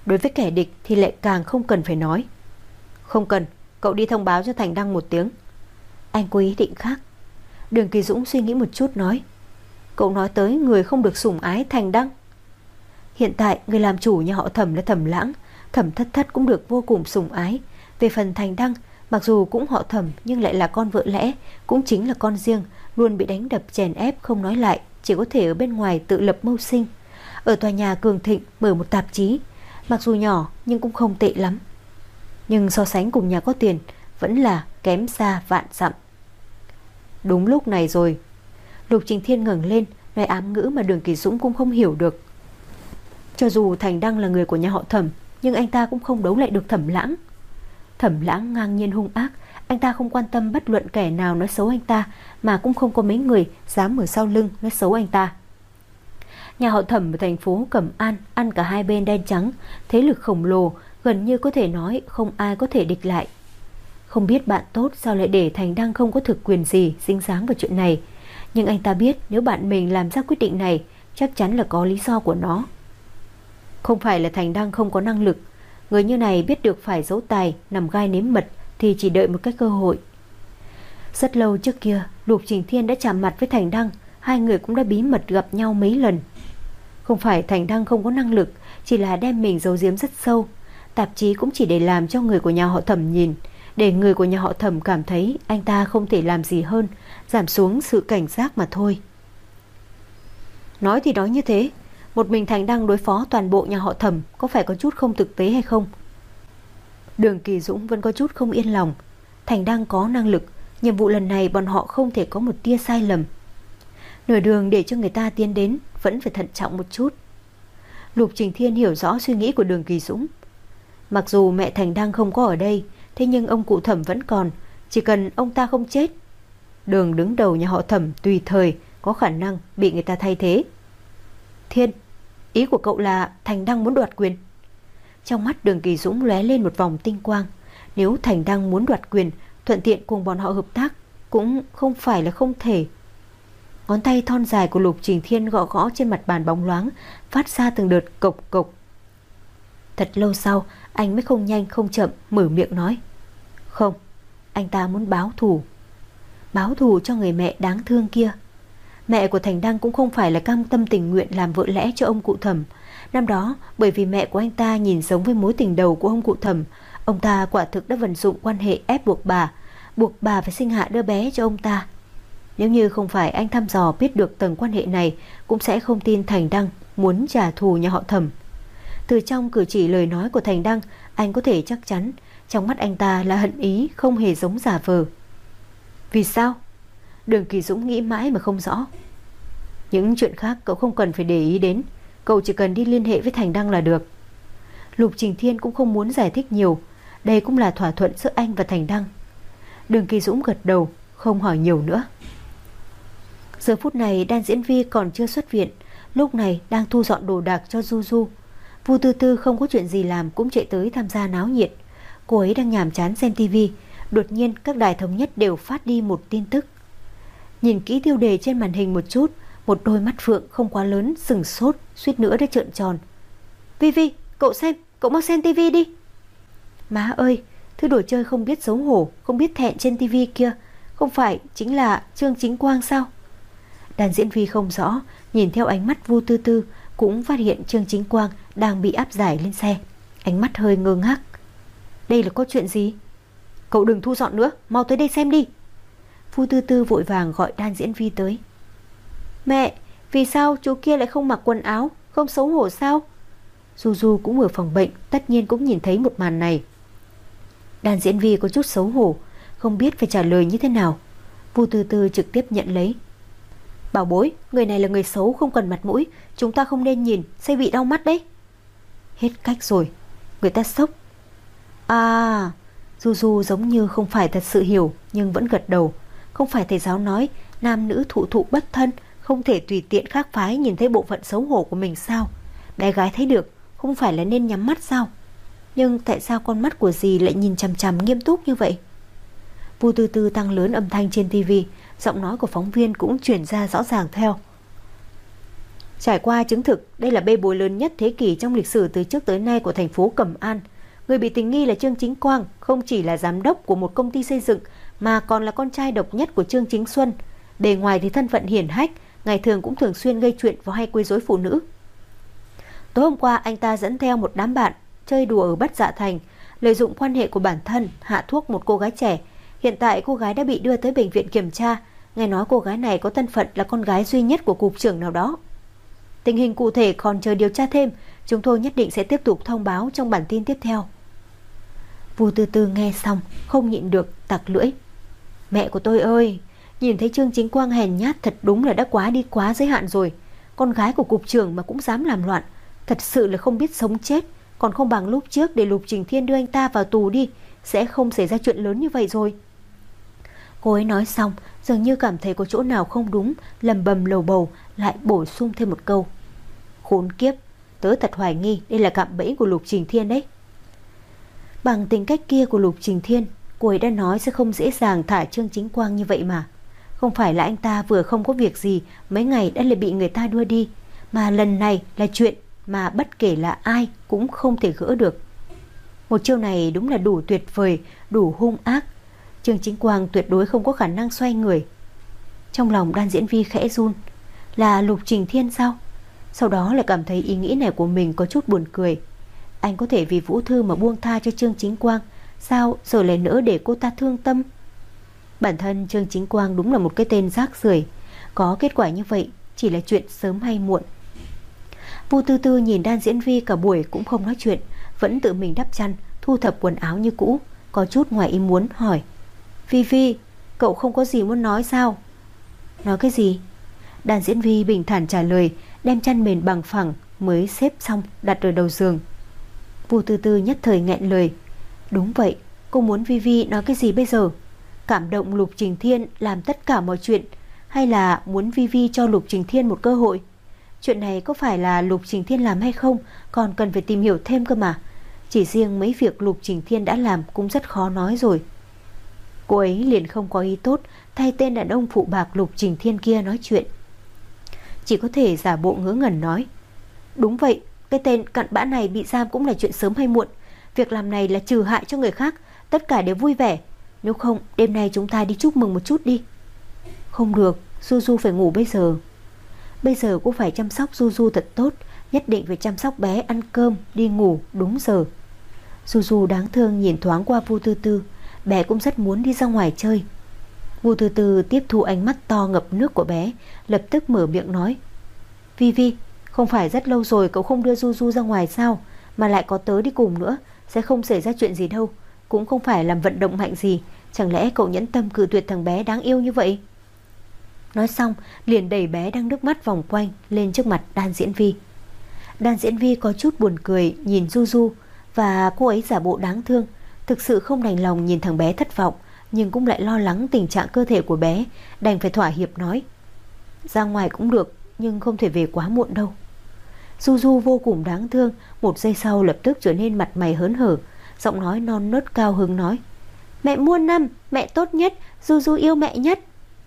Đối với kẻ địch thì lại càng không cần phải nói. Không cần, cậu đi thông báo cho Thành Đăng một tiếng. Anh có ý định khác. Đường Kỳ Dũng suy nghĩ một chút nói. Cậu nói tới người không được sủng ái Thành Đăng. Hiện tại người làm chủ nhà họ Thẩm là Thẩm Lãng, Thẩm Thất Thất cũng được vô cùng sủng ái. Về phần Thành Đăng, mặc dù cũng họ Thẩm nhưng lại là con vợ lẽ, cũng chính là con riêng, luôn bị đánh đập chèn ép không nói lại, chỉ có thể ở bên ngoài tự lập mưu sinh. Ở tòa nhà Cường Thịnh mở một tạp chí, mặc dù nhỏ nhưng cũng không tệ lắm. Nhưng so sánh cùng nhà có tiền vẫn là kém xa vạn dặm. Đúng lúc này rồi, Lục Trình Thiên ngẩng lên nói ám ngữ mà Đường Kỳ Dũng cũng không hiểu được. Cho dù Thành Đăng là người của nhà họ Thẩm, nhưng anh ta cũng không đấu lại được Thẩm Lãng. Thẩm Lãng ngang nhiên hung ác, anh ta không quan tâm bất luận kẻ nào nói xấu anh ta, mà cũng không có mấy người dám ở sau lưng nói xấu anh ta. Nhà họ Thẩm ở thành phố Cẩm An ăn cả hai bên đen trắng, thế lực khổng lồ, gần như có thể nói không ai có thể địch lại. Không biết bạn tốt sao lại để Thành Đăng không có thực quyền gì dính dáng vào chuyện này, nhưng anh ta biết nếu bạn mình làm ra quyết định này chắc chắn là có lý do của nó. Không phải là Thành Đăng không có năng lực, người như này biết được phải giấu tài, nằm gai nếm mật thì chỉ đợi một cái cơ hội. Rất lâu trước kia, Lục Trình Thiên đã chạm mặt với Thành Đăng, hai người cũng đã bí mật gặp nhau mấy lần. Không phải Thành Đăng không có năng lực, chỉ là đem mình giấu giếm rất sâu. Tạp chí cũng chỉ để làm cho người của nhà họ Thẩm nhìn, để người của nhà họ Thẩm cảm thấy anh ta không thể làm gì hơn, giảm xuống sự cảnh giác mà thôi. Nói thì nói như thế, một mình Thành Đăng đối phó toàn bộ nhà họ Thẩm có phải có chút không thực tế hay không? Đường Kỳ Dũng vẫn có chút không yên lòng. Thành Đăng có năng lực, nhiệm vụ lần này bọn họ không thể có một tia sai lầm. Nửa đường để cho người ta tiến đến vẫn phải thận trọng một chút. Lục Trình Thiên hiểu rõ suy nghĩ của Đường Kỳ Dũng. Mặc dù mẹ Thành Đăng không có ở đây, thế nhưng ông cụ Thẩm vẫn còn. Chỉ cần ông ta không chết, Đường đứng đầu nhà họ Thẩm tùy thời có khả năng bị người ta thay thế. Thiên, ý của cậu là Thành Đăng muốn đoạt quyền? Trong mắt Đường Kỳ Dũng lóe lên một vòng tinh quang. Nếu Thành Đăng muốn đoạt quyền, thuận tiện cùng bọn họ hợp tác cũng không phải là không thể. Ngón tay thon dài của Lục Trình Thiên gõ gõ trên mặt bàn bóng loáng, phát ra từng đợt cộc cộc. Thật lâu sau, anh mới không nhanh không chậm mở miệng nói. Không, anh ta muốn báo thù. Báo thù cho người mẹ đáng thương kia. Mẹ của Thành Đăng cũng không phải là cam tâm tình nguyện làm vợ lẽ cho ông cụ Thẩm. Năm đó, bởi vì mẹ của anh ta nhìn giống với mối tình đầu của ông cụ Thẩm, ông ta quả thực đã vận dụng quan hệ ép buộc bà, buộc bà phải sinh hạ đứa bé cho ông ta. Nếu như không phải anh thăm dò biết được tầng quan hệ này, cũng sẽ không tin Thành Đăng muốn trả thù nhà họ Thẩm. Từ trong cử chỉ lời nói của Thành Đăng, anh có thể chắc chắn trong mắt anh ta là hận ý, không hề giống giả vờ. Vì sao? Đường Kỳ Dũng nghĩ mãi mà không rõ. Những chuyện khác cậu không cần phải để ý đến, cậu chỉ cần đi liên hệ với Thành Đăng là được. Lục Trình Thiên cũng không muốn giải thích nhiều, đây cũng là thỏa thuận giữa anh và Thành Đăng. Đường Kỳ Dũng gật đầu, không hỏi nhiều nữa. Giờ phút này Đan Diễn Vi còn chưa xuất viện, lúc này đang thu dọn đồ đạc cho Du Du. Vu Tư Tư không có chuyện gì làm cũng chạy tới tham gia náo nhiệt. Cô ấy đang nhàm chán xem tivi, đột nhiên các đài thống nhất đều phát đi một tin tức. Nhìn kỹ tiêu đề trên màn hình một chút, một đôi mắt phượng không quá lớn sừng sốt, suýt nữa đã trợn tròn. Vi Vi, cậu xem, cậu mau xem tivi đi. Má ơi, thứ đồ chơi không biết xấu hổ, không biết thẹn trên tivi kia, không phải chính là Trương Chính Quang sao? Đàn Diễn Vi không rõ, nhìn theo ánh mắt Vu Tư Tư cũng phát hiện Trương Chính Quang đang bị áp giải lên xe, ánh mắt hơi ngơ ngác. Đây là có chuyện gì? Cậu đừng thu dọn nữa, mau tới đây xem đi. Vu Tư Tư vội vàng gọi Đan Diễn Vi tới. Mẹ, vì sao chú kia lại không mặc quần áo, không xấu hổ sao? Du Du cũng ở phòng bệnh, tất nhiên cũng nhìn thấy một màn này. Đan Diễn Vi có chút xấu hổ, không biết phải trả lời như thế nào. Vu Tư Tư trực tiếp nhận lấy. Bảo bối, người này là người xấu không cần mặt mũi, chúng ta không nên nhìn, sẽ bị đau mắt đấy. Hết cách rồi, người ta sốc. À, Du Du giống như không phải thật sự hiểu, nhưng vẫn gật đầu. Không phải thầy giáo nói nam nữ thụ thụ bất thân, không thể tùy tiện khác phái nhìn thấy bộ phận xấu hổ của mình sao? Bé gái thấy được, không phải là nên nhắm mắt sao? Nhưng tại sao con mắt của dì lại nhìn chằm chằm nghiêm túc như vậy? Vu Tư Tư tăng lớn âm thanh trên tivi, giọng nói của phóng viên cũng chuyển ra rõ ràng theo. Trải qua chứng thực, đây là bê bối lớn nhất thế kỷ trong lịch sử từ trước tới nay của thành phố Cẩm An. Người bị tình nghi là Trương Chính Quang, không chỉ là giám đốc của một công ty xây dựng mà còn là con trai độc nhất của Trương Chính Xuân. Bề ngoài thì thân phận hiển hách, ngày thường cũng thường xuyên gây chuyện và hay quấy rối phụ nữ. Tối hôm qua anh ta dẫn theo một đám bạn chơi đùa ở Bất Dạ Thành, lợi dụng quan hệ của bản thân hạ thuốc một cô gái trẻ. Hiện tại cô gái đã bị đưa tới bệnh viện kiểm tra. Nghe nói cô gái này có thân phận là con gái duy nhất của cục trưởng nào đó. Tình hình cụ thể còn chờ điều tra thêm, chúng tôi nhất định sẽ tiếp tục thông báo trong bản tin tiếp theo. Vu Tư Tư nghe xong không nhịn được tặc lưỡi. Mẹ của tôi ơi, nhìn thấy Trương Chính Quang hèn nhát thật đúng là đã quá đi quá giới hạn rồi. Con gái của cục trưởng mà cũng dám làm loạn, thật sự là không biết sống chết. Còn không bằng lúc trước để Lục Trình Thiên đưa anh ta vào tù đi, sẽ không xảy ra chuyện lớn như vậy rồi. Cô ấy nói xong, dường như cảm thấy có chỗ nào không đúng, lầm bầm lầu bầu, lại bổ sung thêm một câu. Khốn kiếp, tớ thật hoài nghi đây là cạm bẫy của Lục Trình Thiên đấy. Bằng tính cách kia của Lục Trình Thiên, cô ấy đã nói sẽ không dễ dàng thả Trương Chính Quang như vậy mà. Không phải là anh ta vừa không có việc gì, mấy ngày đã lại bị người ta đưa đi, mà lần này là chuyện mà bất kể là ai cũng không thể gỡ được. Một chiêu này đúng là đủ tuyệt vời, đủ hung ác. Trương Chính Quang tuyệt đối không có khả năng xoay người. Trong lòng Đan Diễn Vi khẽ run. Là Lục Trình Thiên sao? Sau đó lại cảm thấy ý nghĩ này của mình có chút buồn cười. Anh có thể vì Vũ Thư mà buông tha cho Trương Chính Quang, sao giờ lại nỡ để cô ta thương tâm? Bản thân Trương Chính Quang đúng là một cái tên rác rưởi. Có kết quả như vậy chỉ là chuyện sớm hay muộn. Vu Tư Tư nhìn Đan Diễn Vi cả buổi cũng không nói chuyện, vẫn tự mình đắp chăn, thu thập quần áo như cũ. Có chút ngoài ý muốn hỏi. Vi Vi, cậu không có gì muốn nói sao? Nói cái gì? Đan Diễn Vi bình thản trả lời, đem chăn mền bằng phẳng mới xếp xong đặt ở đầu giường. Vu Tư Tư nhất thời nghẹn lời. Đúng vậy, cô muốn Vi Vi nói cái gì bây giờ? Cảm động Lục Trình Thiên làm tất cả mọi chuyện, hay là muốn Vi Vi cho Lục Trình Thiên một cơ hội? Chuyện này có phải là Lục Trình Thiên làm hay không, còn cần phải tìm hiểu thêm cơ mà. Chỉ riêng mấy việc Lục Trình Thiên đã làm cũng rất khó nói rồi. Cô ấy liền không có ý tốt thay tên đàn ông phụ bạc Lục Trình Thiên kia nói chuyện, chỉ có thể giả bộ ngớ ngẩn nói. Đúng vậy, cái tên cặn bã này bị giam cũng là chuyện sớm hay muộn. Việc làm này là trừ hại cho người khác, tất cả đều vui vẻ. Nếu không, đêm nay chúng ta đi chúc mừng một chút đi. Không được, Du Du phải ngủ bây giờ. Bây giờ cô phải chăm sóc Du Du thật tốt, nhất định phải chăm sóc bé ăn cơm, đi ngủ đúng giờ. Du Du đáng thương nhìn thoáng qua Vu Tư Tư, bé cũng rất muốn đi ra ngoài chơi. Vu Tư Tư tiếp thu ánh mắt to ngập nước của bé, lập tức mở miệng nói. Vi Vi, không phải rất lâu rồi cậu không đưa Du Du ra ngoài sao, mà lại có tớ đi cùng nữa, sẽ không xảy ra chuyện gì đâu. Cũng không phải làm vận động mạnh gì, chẳng lẽ cậu nhẫn tâm cự tuyệt thằng bé đáng yêu như vậy? Nói xong liền đẩy bé đang nước mắt vòng quanh lên trước mặt Đan Diễn Vi. Đan Diễn Vi có chút buồn cười nhìn Du Du, và cô ấy giả bộ đáng thương, thực sự không đành lòng nhìn thằng bé thất vọng, nhưng cũng lại lo lắng tình trạng cơ thể của bé, đành phải thỏa hiệp nói. Ra ngoài cũng được, nhưng không thể về quá muộn đâu. Du Du vô cùng đáng thương, một giây sau lập tức trở nên mặt mày hớn hở, giọng nói non nớt cao hứng nói. Mẹ muôn năm, mẹ tốt nhất, Du Du yêu mẹ nhất.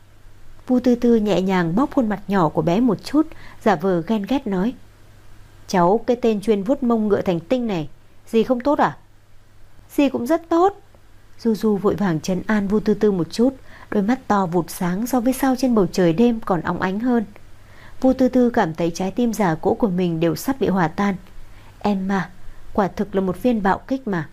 Vu Tư Tư nhẹ nhàng bóp khuôn mặt nhỏ của bé một chút, giả vờ ghen ghét nói. Cháu cái tên chuyên vuốt mông ngựa thành tinh này, gì không tốt à? Gì cũng rất tốt. Du Du vội vàng trấn an Vu Tư Tư một chút, đôi mắt to vụt sáng so với sao trên bầu trời đêm còn óng ánh hơn. Vu Tư Tư cảm thấy trái tim già cỗ của mình đều sắp bị hòa tan. Em mà, quả thực là một viên bạo kích mà.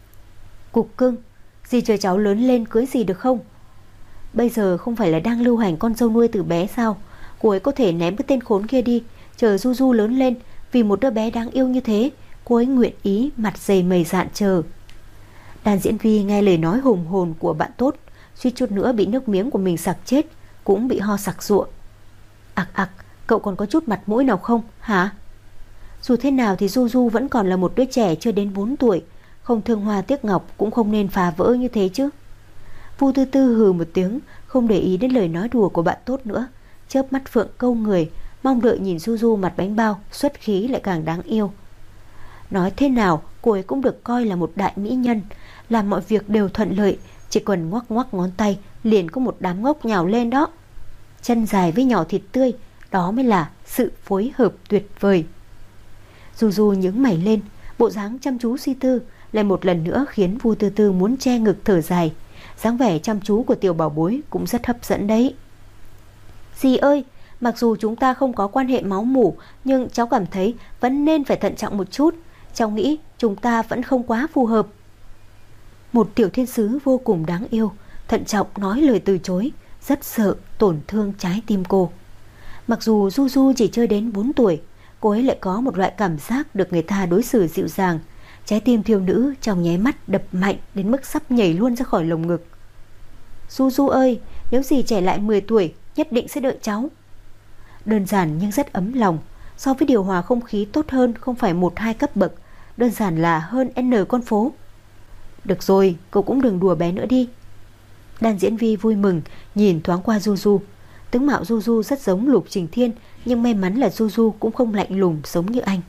Cục cưng, dì chờ cháu lớn lên cưới dì được không? Bây giờ không phải là đang lưu hành con dâu nuôi từ bé sao? Cô ấy có thể ném cái tên khốn kia đi, chờ Du Du lớn lên, vì một đứa bé đáng yêu như thế, cô ấy nguyện ý mặt dày mày dạn chờ. Đàn Diễn Vi nghe lời nói hùng hồn của bạn tốt, suýt chút nữa bị nước miếng của mình sặc chết, cũng bị ho sặc sụa. Ặc ặc, cậu còn có chút mặt mũi nào không hả? Dù thế nào thì Du Du vẫn còn là một đứa trẻ chưa đến bốn tuổi, không thương hoa tiếc ngọc cũng không nên phá vỡ như thế chứ. Vu Tư Tư hừ một tiếng, không để ý đến lời nói đùa của bạn tốt nữa, chớp mắt phượng câu người, mong đợi nhìn Du Du mặt bánh bao, xuất khí lại càng đáng yêu. Nói thế nào cô ấy cũng được coi là một đại mỹ nhân, làm mọi việc đều thuận lợi, chỉ cần ngoắc ngoắc ngón tay liền có một đám ngốc nhào lên đó. Chân dài với nhỏ thịt tươi, đó mới là sự phối hợp tuyệt vời. Du Du nhướng mày lên, bộ dáng chăm chú suy tư lại một lần nữa khiến Vu Tư Tư muốn che ngực thở dài. Dáng vẻ chăm chú của tiểu bảo bối cũng rất hấp dẫn đấy. Dì ơi, mặc dù chúng ta không có quan hệ máu mủ, nhưng cháu cảm thấy vẫn nên phải thận trọng một chút. Cháu nghĩ chúng ta vẫn không quá phù hợp. Một tiểu thiên sứ vô cùng đáng yêu, thận trọng nói lời từ chối, rất sợ tổn thương trái tim cô. Mặc dù Du Du chỉ chơi đến bốn tuổi, cô ấy lại có một loại cảm giác được người ta đối xử dịu dàng. Trái tim thiếu nữ trong nháy mắt đập mạnh đến mức sắp nhảy luôn ra khỏi lồng ngực. Du Du ơi, nếu dì trẻ lại mười tuổi, nhất định sẽ đợi cháu. Đơn giản nhưng rất ấm lòng. So với điều hòa không khí tốt hơn không phải một hai cấp bậc, đơn giản là hơn N con phố. Được rồi, cậu cũng đừng đùa bé nữa đi. Đàn diễn vi vui mừng nhìn thoáng qua Du Du. Tướng mạo Du Du rất giống Lục Trình Thiên, nhưng may mắn là Du Du cũng không lạnh lùng giống như anh.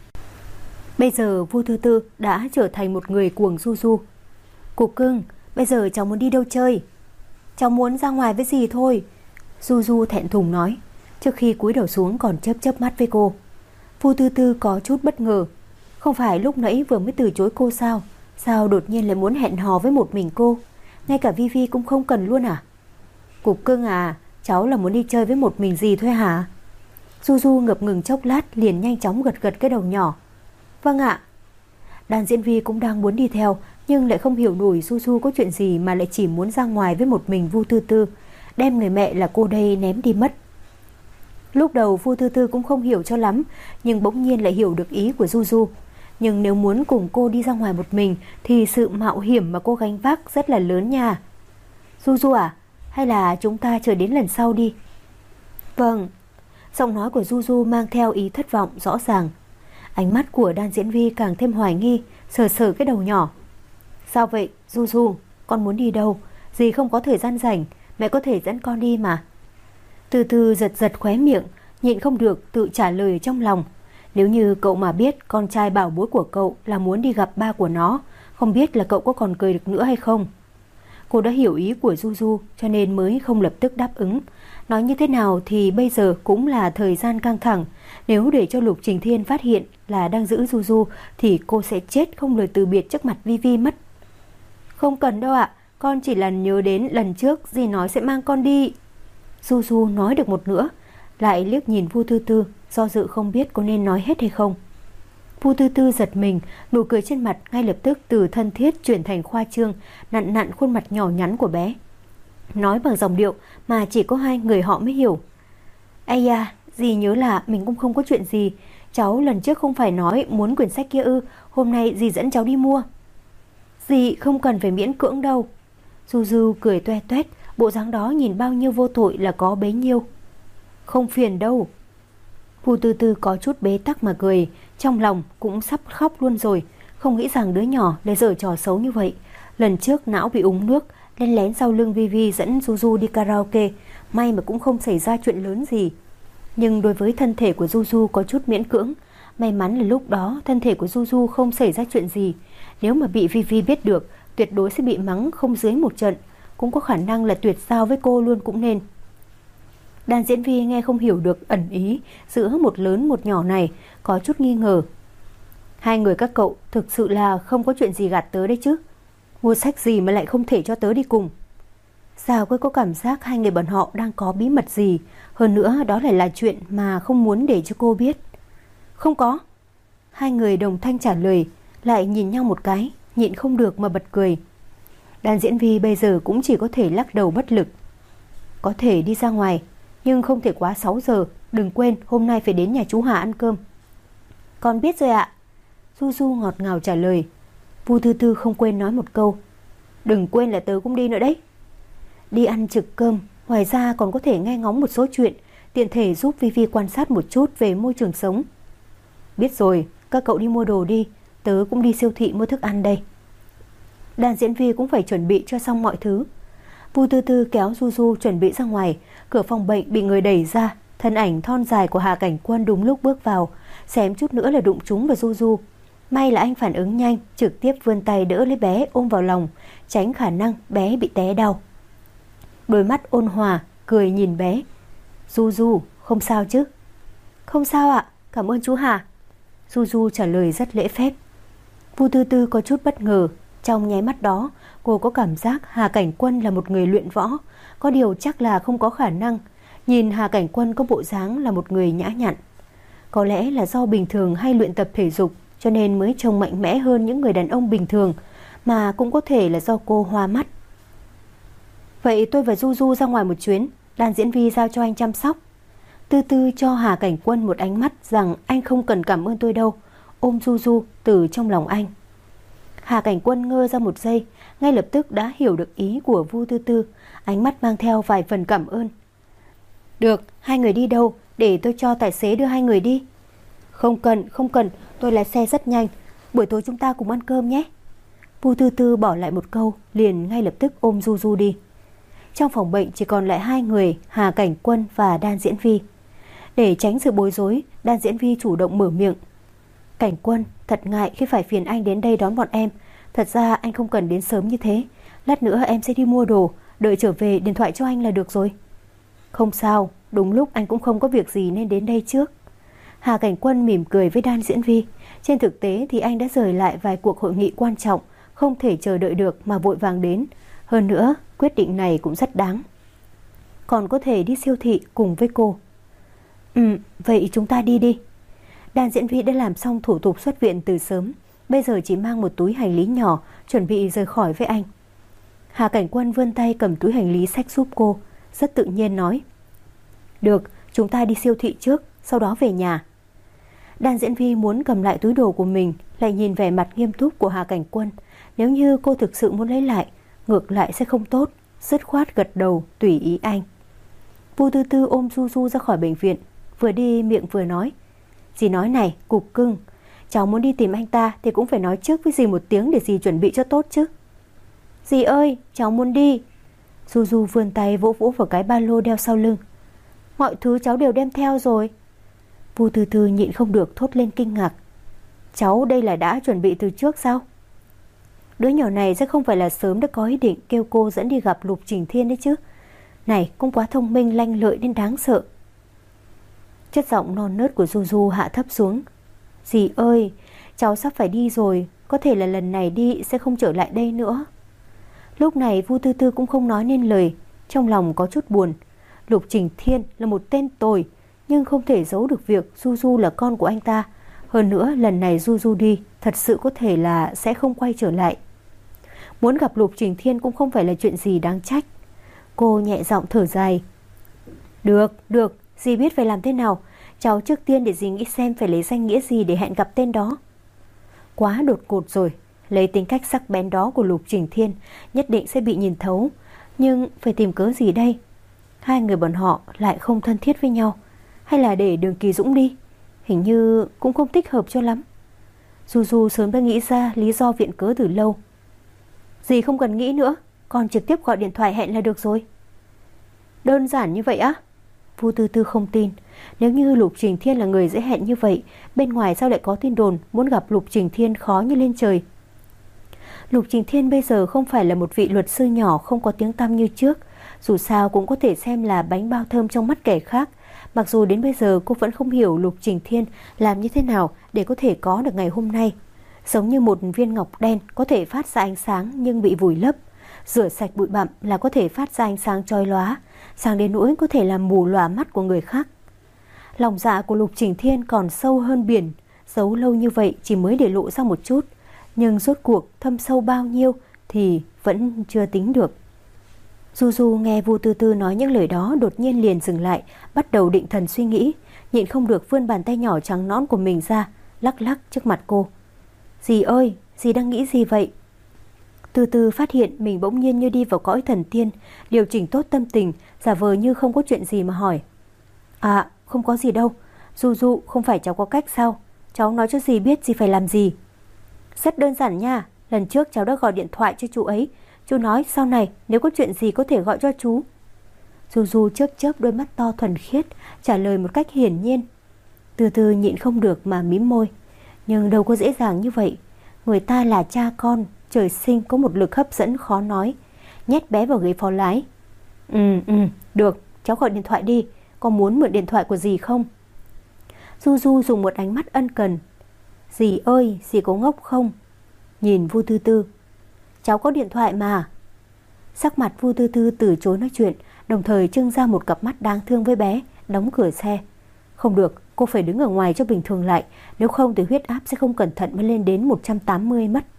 Bây giờ Vu Tư Tư đã trở thành một người cuồng Du Du. Cục cưng, bây giờ cháu muốn đi đâu chơi? Cháu muốn ra ngoài với dì thôi. Du Du thẹn thùng nói, trước khi cúi đầu xuống còn chớp chớp mắt với cô. Vu Tư Tư có chút bất ngờ. Không phải lúc nãy vừa mới từ chối cô sao? Sao đột nhiên lại muốn hẹn hò với một mình cô? Ngay cả Vi Vi cũng không cần luôn à? Cục cưng à, cháu là muốn đi chơi với một mình dì thôi hả? Du Du ngập ngừng chốc lát liền nhanh chóng gật gật cái đầu nhỏ. Vâng ạ. Đàn diễn vi cũng đang muốn đi theo, nhưng lại không hiểu nổi Du Du có chuyện gì mà lại chỉ muốn ra ngoài với một mình Vu Tư Tư, đem người mẹ là cô đây ném đi mất. Lúc đầu Vu Tư Tư cũng không hiểu cho lắm, nhưng bỗng nhiên lại hiểu được ý của Du Du. Nhưng nếu muốn cùng cô đi ra ngoài một mình thì sự mạo hiểm mà cô gánh vác rất là lớn nha. Du Du à, hay là chúng ta chờ đến lần sau đi? Vâng. Giọng nói của Du Du mang theo ý thất vọng rõ ràng. Ánh mắt của đàn diễn vi càng thêm hoài nghi, sờ sờ cái đầu nhỏ. Sao vậy Du Du, con muốn đi đâu? Dì không có thời gian rảnh, mẹ có thể dẫn con đi mà. Từ từ giật giật khóe miệng, nhịn không được tự trả lời trong lòng. Nếu như cậu mà biết con trai bảo bối của cậu là muốn đi gặp ba của nó, không biết là cậu có còn cười được nữa hay không. Cô đã hiểu ý của Du Du cho nên mới không lập tức đáp ứng. Nói như thế nào thì bây giờ cũng là thời gian căng thẳng. Nếu để cho Lục Trình Thiên phát hiện là đang giữ Du Du thì cô sẽ chết không lời từ biệt trước mặt Vi Vi mất. Không cần đâu ạ, con chỉ là nhớ đến lần trước dì nói sẽ mang con đi. Du Du nói được một nửa, lại liếc nhìn Vu Tư Tư, do dự không biết có nên nói hết hay không. Vu Tư Tư giật mình, nụ cười trên mặt ngay lập tức từ thân thiết chuyển thành khoa trương, nặn nặn khuôn mặt nhỏ nhắn của bé. Nói bằng dòng điệu mà chỉ có hai người họ mới hiểu. Ây da, dì nhớ là mình cũng không có chuyện gì. Cháu lần trước không phải nói muốn quyển sách kia ư? Hôm nay dì dẫn cháu đi mua. Dì không cần phải miễn cưỡng đâu. Du Du cười toe toét, bộ dáng đó nhìn bao nhiêu vô tội là có bấy nhiêu. Không phiền đâu. Vu Tư Tư có chút bế tắc mà cười, trong lòng cũng sắp khóc luôn rồi. Không nghĩ rằng đứa nhỏ lại giở trò xấu như vậy. Lần trước não bị uống nước, lén lén sau lưng Vi Vi dẫn Du Du đi karaoke, may mà cũng không xảy ra chuyện lớn gì. Nhưng đối với thân thể của Du Du có chút miễn cưỡng. May mắn là lúc đó thân thể của Du Du không xảy ra chuyện gì. Nếu mà bị Vi Vi biết được, tuyệt đối sẽ bị mắng không dưới một trận, cũng có khả năng là tuyệt giao với cô luôn cũng nên. Đàn diễn vi nghe không hiểu được ẩn ý giữa một lớn một nhỏ này, có chút nghi ngờ. Hai người các cậu thực sự là không có chuyện gì gạt tớ đấy chứ? Mua sách gì mà lại không thể cho tớ đi cùng? Sao tôi có cảm giác hai người bọn họ đang có bí mật gì, hơn nữa đó lại là chuyện mà không muốn để cho cô biết. Không có. Hai người đồng thanh trả lời, lại nhìn nhau một cái, nhịn không được mà bật cười. Đàn diễn vi bây giờ cũng chỉ có thể lắc đầu bất lực. Có thể đi ra ngoài, nhưng không thể quá sáu giờ. Đừng quên hôm nay phải đến nhà chú Hà ăn cơm. Con biết rồi ạ. Du Du ngọt ngào trả lời. Vu Tư Tư không quên nói một câu. Đừng quên là tớ cũng đi nữa đấy. Đi ăn trực cơm, ngoài ra còn có thể nghe ngóng một số chuyện, tiện thể giúp Vi Vi quan sát một chút về môi trường sống. Biết rồi, các cậu đi mua đồ đi, tớ cũng đi siêu thị mua thức ăn đây. Đàn diễn viên cũng phải chuẩn bị cho xong mọi thứ. Vu Tư Tư kéo Du Du chuẩn bị ra ngoài. Cửa phòng bệnh bị người đẩy ra, thân ảnh thon dài của Hà Cảnh Quân đúng lúc bước vào, xém chút nữa là đụng trúng vào Du Du. May là anh phản ứng nhanh, trực tiếp vươn tay đỡ lấy bé ôm vào lòng, tránh khả năng bé bị té đau. Đôi mắt ôn hòa cười nhìn bé. Du Du, không sao chứ? Không sao ạ, cảm ơn chú Hà. Du Du trả lời rất lễ phép. Vu Tư Tư có chút bất ngờ. Trong nháy mắt đó, cô có cảm giác Hà Cảnh Quân là một người luyện võ, có điều chắc là không có khả năng. Nhìn Hà Cảnh Quân có bộ dáng là một người nhã nhặn. Có lẽ là do bình thường hay luyện tập thể dục cho nên mới trông mạnh mẽ hơn những người đàn ông bình thường, mà cũng có thể là do cô hoa mắt. Vậy tôi và Du Du ra ngoài một chuyến, Đan diễn viên giao cho anh chăm sóc. Tư Tư cho Hà Cảnh Quân một ánh mắt rằng anh không cần cảm ơn tôi đâu, ôm Du Du từ trong lòng anh. Hà Cảnh Quân ngơ ra một giây, ngay lập tức đã hiểu được ý của Vu Tư Tư, ánh mắt mang theo vài phần cảm ơn. Được, hai người đi đâu, để tôi cho tài xế đưa hai người đi. Không cần, không cần, tôi lái xe rất nhanh, buổi tối chúng ta cùng ăn cơm nhé. Vu Tư Tư bỏ lại một câu, liền ngay lập tức ôm Du Du đi. Trong phòng bệnh chỉ còn lại hai người, Hà Cảnh Quân và Đan Diễn Vi. Để tránh sự bối rối, Đan Diễn Vi chủ động mở miệng. Cảnh Quân, thật ngại khi phải phiền anh đến đây đón bọn em. Thật ra anh không cần đến sớm như thế. Lát nữa em sẽ đi mua đồ, đợi trở về điện thoại cho anh là được rồi. Không sao, đúng lúc anh cũng không có việc gì nên đến đây trước. Hà Cảnh Quân mỉm cười với Đan Diễn Vi. Trên thực tế thì anh đã rời lại vài cuộc hội nghị quan trọng, không thể chờ đợi được mà vội vàng đến. Hơn nữa, quyết định này cũng rất đáng. Còn có thể đi siêu thị cùng với cô. Ừ, vậy chúng ta đi đi. Đan Diễn Vi đã làm xong thủ tục xuất viện từ sớm, bây giờ chỉ mang một túi hành lý nhỏ, chuẩn bị rời khỏi với anh. Hà Cảnh Quân vươn tay cầm túi hành lý xách giúp cô, rất tự nhiên nói. Được, chúng ta đi siêu thị trước, sau đó về nhà. Đan Diễn Vi muốn cầm lại túi đồ của mình, lại nhìn vẻ mặt nghiêm túc của Hà Cảnh Quân. Nếu như cô thực sự muốn lấy lại, ngược lại sẽ không tốt, dứt khoát gật đầu tùy ý anh. Vu Tư Tư ôm Du Du ra khỏi bệnh viện, vừa đi miệng vừa nói. Dì nói này, cục cưng, cháu muốn đi tìm anh ta thì cũng phải nói trước với dì một tiếng để dì chuẩn bị cho tốt chứ. Dì ơi, cháu muốn đi. Du Du vươn tay vỗ vỗ vào cái ba lô đeo sau lưng. Mọi thứ cháu đều đem theo rồi. Vu Tư Tư nhịn không được thốt lên kinh ngạc. Cháu đây là đã chuẩn bị từ trước sao? Đứa nhỏ này sẽ không phải là sớm đã có ý định kêu cô dẫn đi gặp Lục Trình Thiên đấy chứ. Này, cũng quá thông minh lanh lợi đến đáng sợ. Chất giọng non nớt của Du Du hạ thấp xuống. Dì ơi, cháu sắp phải đi rồi, có thể là lần này đi sẽ không trở lại đây nữa. Lúc này Vu Tư Tư cũng không nói nên lời, trong lòng có chút buồn. Lục Trình Thiên là một tên tồi, nhưng không thể giấu được việc Du Du là con của anh ta. Hơn nữa lần này Du Du đi, thật sự có thể là sẽ không quay trở lại. Muốn gặp Lục Trình Thiên cũng không phải là chuyện gì đáng trách. Cô nhẹ giọng thở dài. Được, được, dì biết phải làm thế nào. Cháu trước tiên để dì nghĩ xem phải lấy danh nghĩa gì để hẹn gặp tên đó. Quá đột ngột rồi. Lấy tính cách sắc bén đó của Lục Trình Thiên, nhất định sẽ bị nhìn thấu. Nhưng phải tìm cớ gì đây? Hai người bọn họ lại không thân thiết với nhau. Hay là để Đường Kỳ Dũng đi? Hình như cũng không thích hợp cho lắm. Du Du sớm đã nghĩ ra lý do viện cớ từ lâu. Dì không cần nghĩ nữa, con trực tiếp gọi điện thoại hẹn là được rồi. Đơn giản như vậy á? Vu Tư Tư không tin. Nếu như Lục Trình Thiên là người dễ hẹn như vậy, bên ngoài sao lại có tin đồn muốn gặp Lục Trình Thiên khó như lên trời. Lục Trình Thiên bây giờ không phải là một vị luật sư nhỏ không có tiếng tăm như trước. Dù sao cũng có thể xem là bánh bao thơm trong mắt kẻ khác. Mặc dù đến bây giờ cô vẫn không hiểu Lục Trình Thiên làm như thế nào để có thể có được ngày hôm nay. Giống như một viên ngọc đen có thể phát ra ánh sáng nhưng bị vùi lấp. Rửa sạch bụi bặm là có thể phát ra ánh sáng chói lóa, sáng đến nỗi có thể làm mù lòa mắt của người khác. Lòng dạ của Lục Trình Thiên còn sâu hơn biển, giấu lâu như vậy chỉ mới để lộ ra một chút, nhưng rốt cuộc thâm sâu bao nhiêu thì vẫn chưa tính được. Du Du nghe Vu Tư Tư nói những lời đó đột nhiên liền dừng lại, bắt đầu định thần suy nghĩ, nhịn không được vươn bàn tay nhỏ trắng nõn của mình ra, lắc lắc trước mặt cô. Dì ơi, dì đang nghĩ gì vậy? Từ từ phát hiện mình bỗng nhiên như đi vào cõi thần tiên, điều chỉnh tốt tâm tình, giả vờ như không có chuyện gì mà hỏi. À, không có gì đâu. Du Du, không phải cháu có cách sao? Cháu nói cho dì biết dì phải làm gì. Rất đơn giản nha. Lần trước cháu đã gọi điện thoại cho chú ấy. Chú nói sau này nếu có chuyện gì có thể gọi cho chú. Du Du chớp chớp đôi mắt to thuần khiết, trả lời một cách hiển nhiên. Từ từ nhịn không được mà mím môi. Nhưng đâu có dễ dàng như vậy. Người ta là cha con, trời sinh có một lực hấp dẫn khó nói. Nhét bé vào ghế phó lái. Ừ, ừ, được, cháu gọi điện thoại đi. Có muốn mượn điện thoại của dì không? Du Du dùng một ánh mắt ân cần. Dì ơi, dì có ngốc không? Nhìn Vu Tư Tư. Cháu có điện thoại mà. Sắc mặt Vu Tư Tư từ chối nói chuyện, đồng thời trưng ra một cặp mắt đáng thương với bé, đóng cửa xe. Không được, cô phải đứng ở ngoài cho bình thường lại, nếu không thì huyết áp sẽ không cẩn thận mới lên đến một trăm tám mươi mất.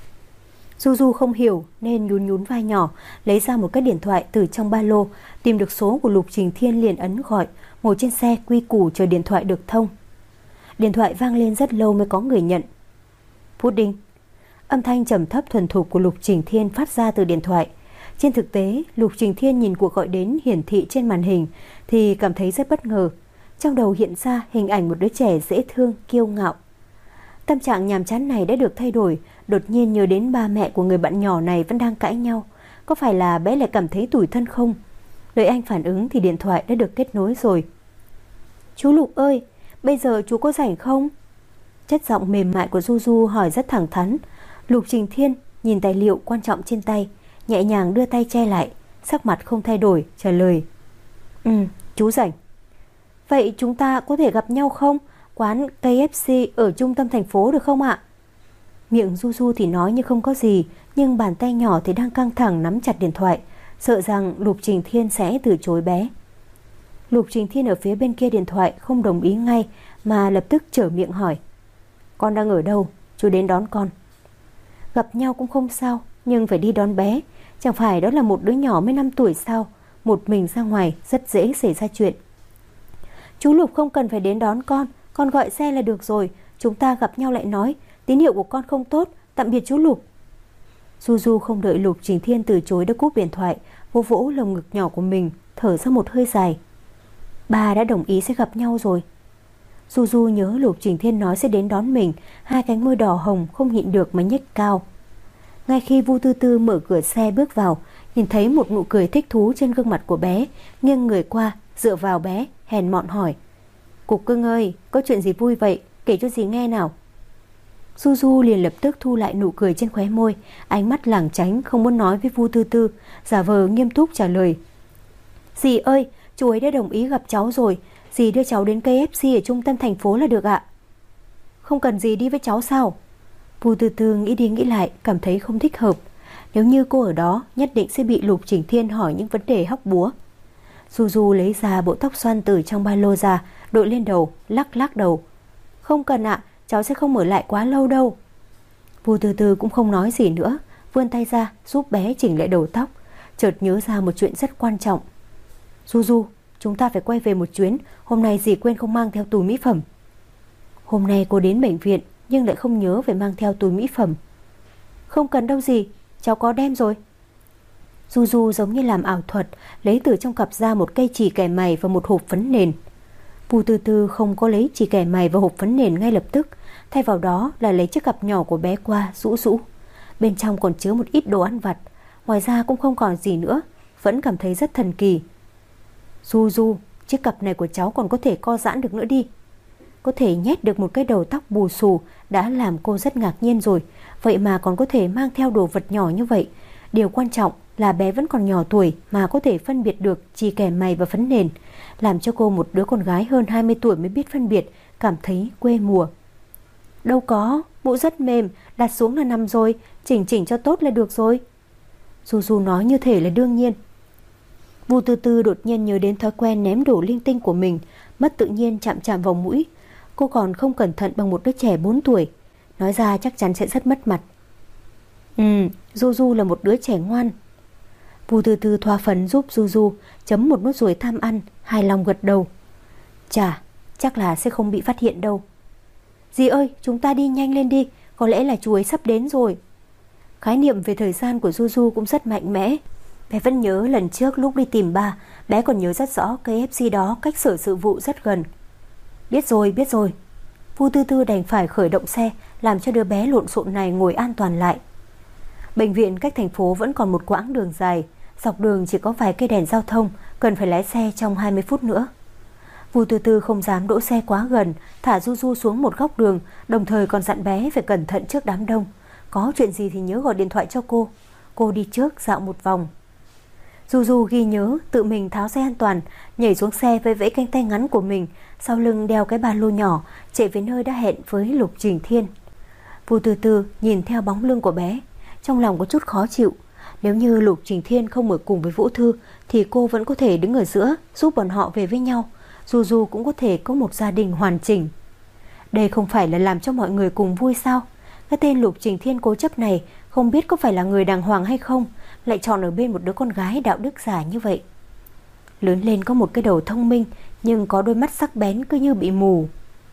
Du Du không hiểu nên nhún nhún vai nhỏ, lấy ra một cái điện thoại từ trong ba lô, tìm được số của Lục Trình Thiên liền ấn gọi, ngồi trên xe quy củ chờ điện thoại được thông. Điện thoại vang lên rất lâu mới có người nhận. Pudding. Âm thanh trầm thấp thuần thục của Lục Trình Thiên phát ra từ điện thoại. Trên thực tế, Lục Trình Thiên nhìn cuộc gọi đến hiển thị trên màn hình thì cảm thấy rất bất ngờ. Trong đầu hiện ra hình ảnh một đứa trẻ dễ thương, kiêu ngạo. Tâm trạng nhàm chán này đã được thay đổi, đột nhiên nhớ đến ba mẹ của người bạn nhỏ này vẫn đang cãi nhau. Có phải là bé lại cảm thấy tủi thân không? Đợi anh phản ứng thì điện thoại đã được kết nối rồi. Chú Lục ơi, bây giờ chú có rảnh không? Chất giọng mềm mại của Du Du hỏi rất thẳng thắn. Lục Trình Thiên nhìn tài liệu quan trọng trên tay, nhẹ nhàng đưa tay che lại, sắc mặt không thay đổi, trả lời. Ừ, chú rảnh. Vậy chúng ta có thể gặp nhau không? Quán ca ép xê ở trung tâm thành phố được không ạ? Miệng Du Du thì nói như không có gì, nhưng bàn tay nhỏ thì đang căng thẳng nắm chặt điện thoại, sợ rằng Lục Trình Thiên sẽ từ chối bé. Lục Trình Thiên ở phía bên kia điện thoại không đồng ý ngay, mà lập tức trở miệng hỏi. Con đang ở đâu? Chú đến đón con. Gặp nhau cũng không sao, nhưng phải đi đón bé. Chẳng phải đó là một đứa nhỏ mới năm tuổi sao? Một mình ra ngoài rất dễ xảy ra chuyện. Chú Lục không cần phải đến đón con, con gọi xe là được rồi. Chúng ta gặp nhau lại nói. Tín hiệu của con không tốt, tạm biệt chú Lục. Du Du không đợi Lục Trình Thiên từ chối đã cúp điện thoại, vỗ vỗ lồng ngực nhỏ của mình, thở ra một hơi dài. Ba đã đồng ý sẽ gặp nhau rồi. Du Du nhớ Lục Trình Thiên nói sẽ đến đón mình, hai cánh môi đỏ hồng không nhịn được mà nhếch cao. Ngay khi Vu Tư Tư mở cửa xe bước vào, nhìn thấy một nụ cười thích thú trên gương mặt của bé, nghiêng người qua, dựa vào bé, hèn mọn hỏi. Cục cưng ơi, có chuyện gì vui vậy, kể cho dì nghe nào. Du Du liền lập tức thu lại nụ cười trên khóe môi, ánh mắt lảng tránh không muốn nói với Vu Tư Tư, giả vờ nghiêm túc trả lời. Dì ơi, chú ấy đã đồng ý gặp cháu rồi, dì đưa cháu đến ca ép xê ở trung tâm thành phố là được ạ. Không cần dì đi với cháu sao? Vu Tư Tư nghĩ đi nghĩ lại, cảm thấy không thích hợp. Nếu như cô ở đó, nhất định sẽ bị Lục Trình Thiên hỏi những vấn đề hóc búa. Du Du lấy ra bộ tóc xoăn từ trong ba lô ra, đội lên đầu, lắc lắc đầu. Không cần ạ, cháu sẽ không ở lại quá lâu đâu. Vu Tư Tư cũng không nói gì nữa, vươn tay ra giúp bé chỉnh lại đầu tóc, chợt nhớ ra một chuyện rất quan trọng. Du Du, chúng ta phải quay về một chuyến, hôm nay dì quên không mang theo túi mỹ phẩm. Hôm nay cô đến bệnh viện nhưng lại không nhớ phải mang theo túi mỹ phẩm. Không cần đâu dì, cháu có đem rồi. Du Du giống như làm ảo thuật, lấy từ trong cặp ra một cây chì kẻ mày và một hộp phấn nền. Vu Tư Tư không có lấy chì kẻ mày và hộp phấn nền ngay lập tức, thay vào đó là lấy chiếc cặp nhỏ của bé qua rũ rũ. Bên trong còn chứa một ít đồ ăn vặt, ngoài ra cũng không còn gì nữa, vẫn cảm thấy rất thần kỳ. Du Du, chiếc cặp này của cháu còn có thể co giãn được nữa đi. Có thể nhét được một cái đầu tóc bù xù đã làm cô rất ngạc nhiên rồi, vậy mà còn có thể mang theo đồ vật nhỏ như vậy. Điều quan trọng là bé vẫn còn nhỏ tuổi mà có thể phân biệt được chì kẻ mày và phấn nền, làm cho cô, một đứa con gái hơn hai mươi tuổi mới biết phân biệt, cảm thấy quê mùa. Đâu có, mũ rất mềm, đặt xuống là nằm rồi, chỉnh chỉnh cho tốt là được rồi. Du Du nói như thể là đương nhiên. Vu Tư Tư đột nhiên nhớ đến thói quen ném đồ linh tinh của mình, mất tự nhiên chạm chạm vào mũi. Cô còn không cẩn thận bằng một đứa trẻ bốn tuổi, nói ra chắc chắn sẽ rất mất mặt. Ừ, Du Du là một đứa trẻ ngoan. Vu Tư Tư thoa phấn giúp Du Du chấm một nốt ruồi tham ăn, hài lòng gật đầu. Chà, chắc là sẽ không bị phát hiện đâu. Dì ơi, chúng ta đi nhanh lên đi, có lẽ là chú ấy sắp đến rồi. Khái niệm về thời gian của Du Du cũng rất mạnh mẽ. Bé vẫn nhớ lần trước lúc đi tìm ba, bé còn nhớ rất rõ ca ép xê đó cách sở sự vụ rất gần. Biết rồi, biết rồi. Vu Tư Tư đành phải khởi động xe, làm cho đứa bé lộn xộn này ngồi an toàn lại. Bệnh viện cách thành phố vẫn còn một quãng đường dài, dọc đường chỉ có vài cây đèn giao thông, cần phải lái xe trong hai mươi phút nữa. Vu Tư Tư không dám đỗ xe quá gần, thả Du Du xuống một góc đường, đồng thời còn dặn bé phải cẩn thận trước đám đông. Có chuyện gì thì nhớ gọi điện thoại cho cô. Cô đi trước dạo một vòng. Du Du ghi nhớ, tự mình tháo dây an toàn, nhảy xuống xe với vẫy cánh tay ngắn của mình, sau lưng đeo cái ba lô nhỏ, chạy về nơi đã hẹn với Lục Trình Thiên. Vu từ từ nhìn theo bóng lưng của bé, trong lòng có chút khó chịu. Nếu như Lục Trình Thiên không ở cùng với Vũ Thư thì cô vẫn có thể đứng ở giữa giúp bọn họ về với nhau, dù dù cũng có thể có một gia đình hoàn chỉnh. Đây không phải là làm cho mọi người cùng vui sao? Cái tên Lục Trình Thiên cố chấp này không biết có phải là người đàng hoàng hay không, lại chọn ở bên một đứa con gái đạo đức giả như vậy. Lớn lên có một cái đầu thông minh, nhưng có đôi mắt sắc bén cứ như bị mù.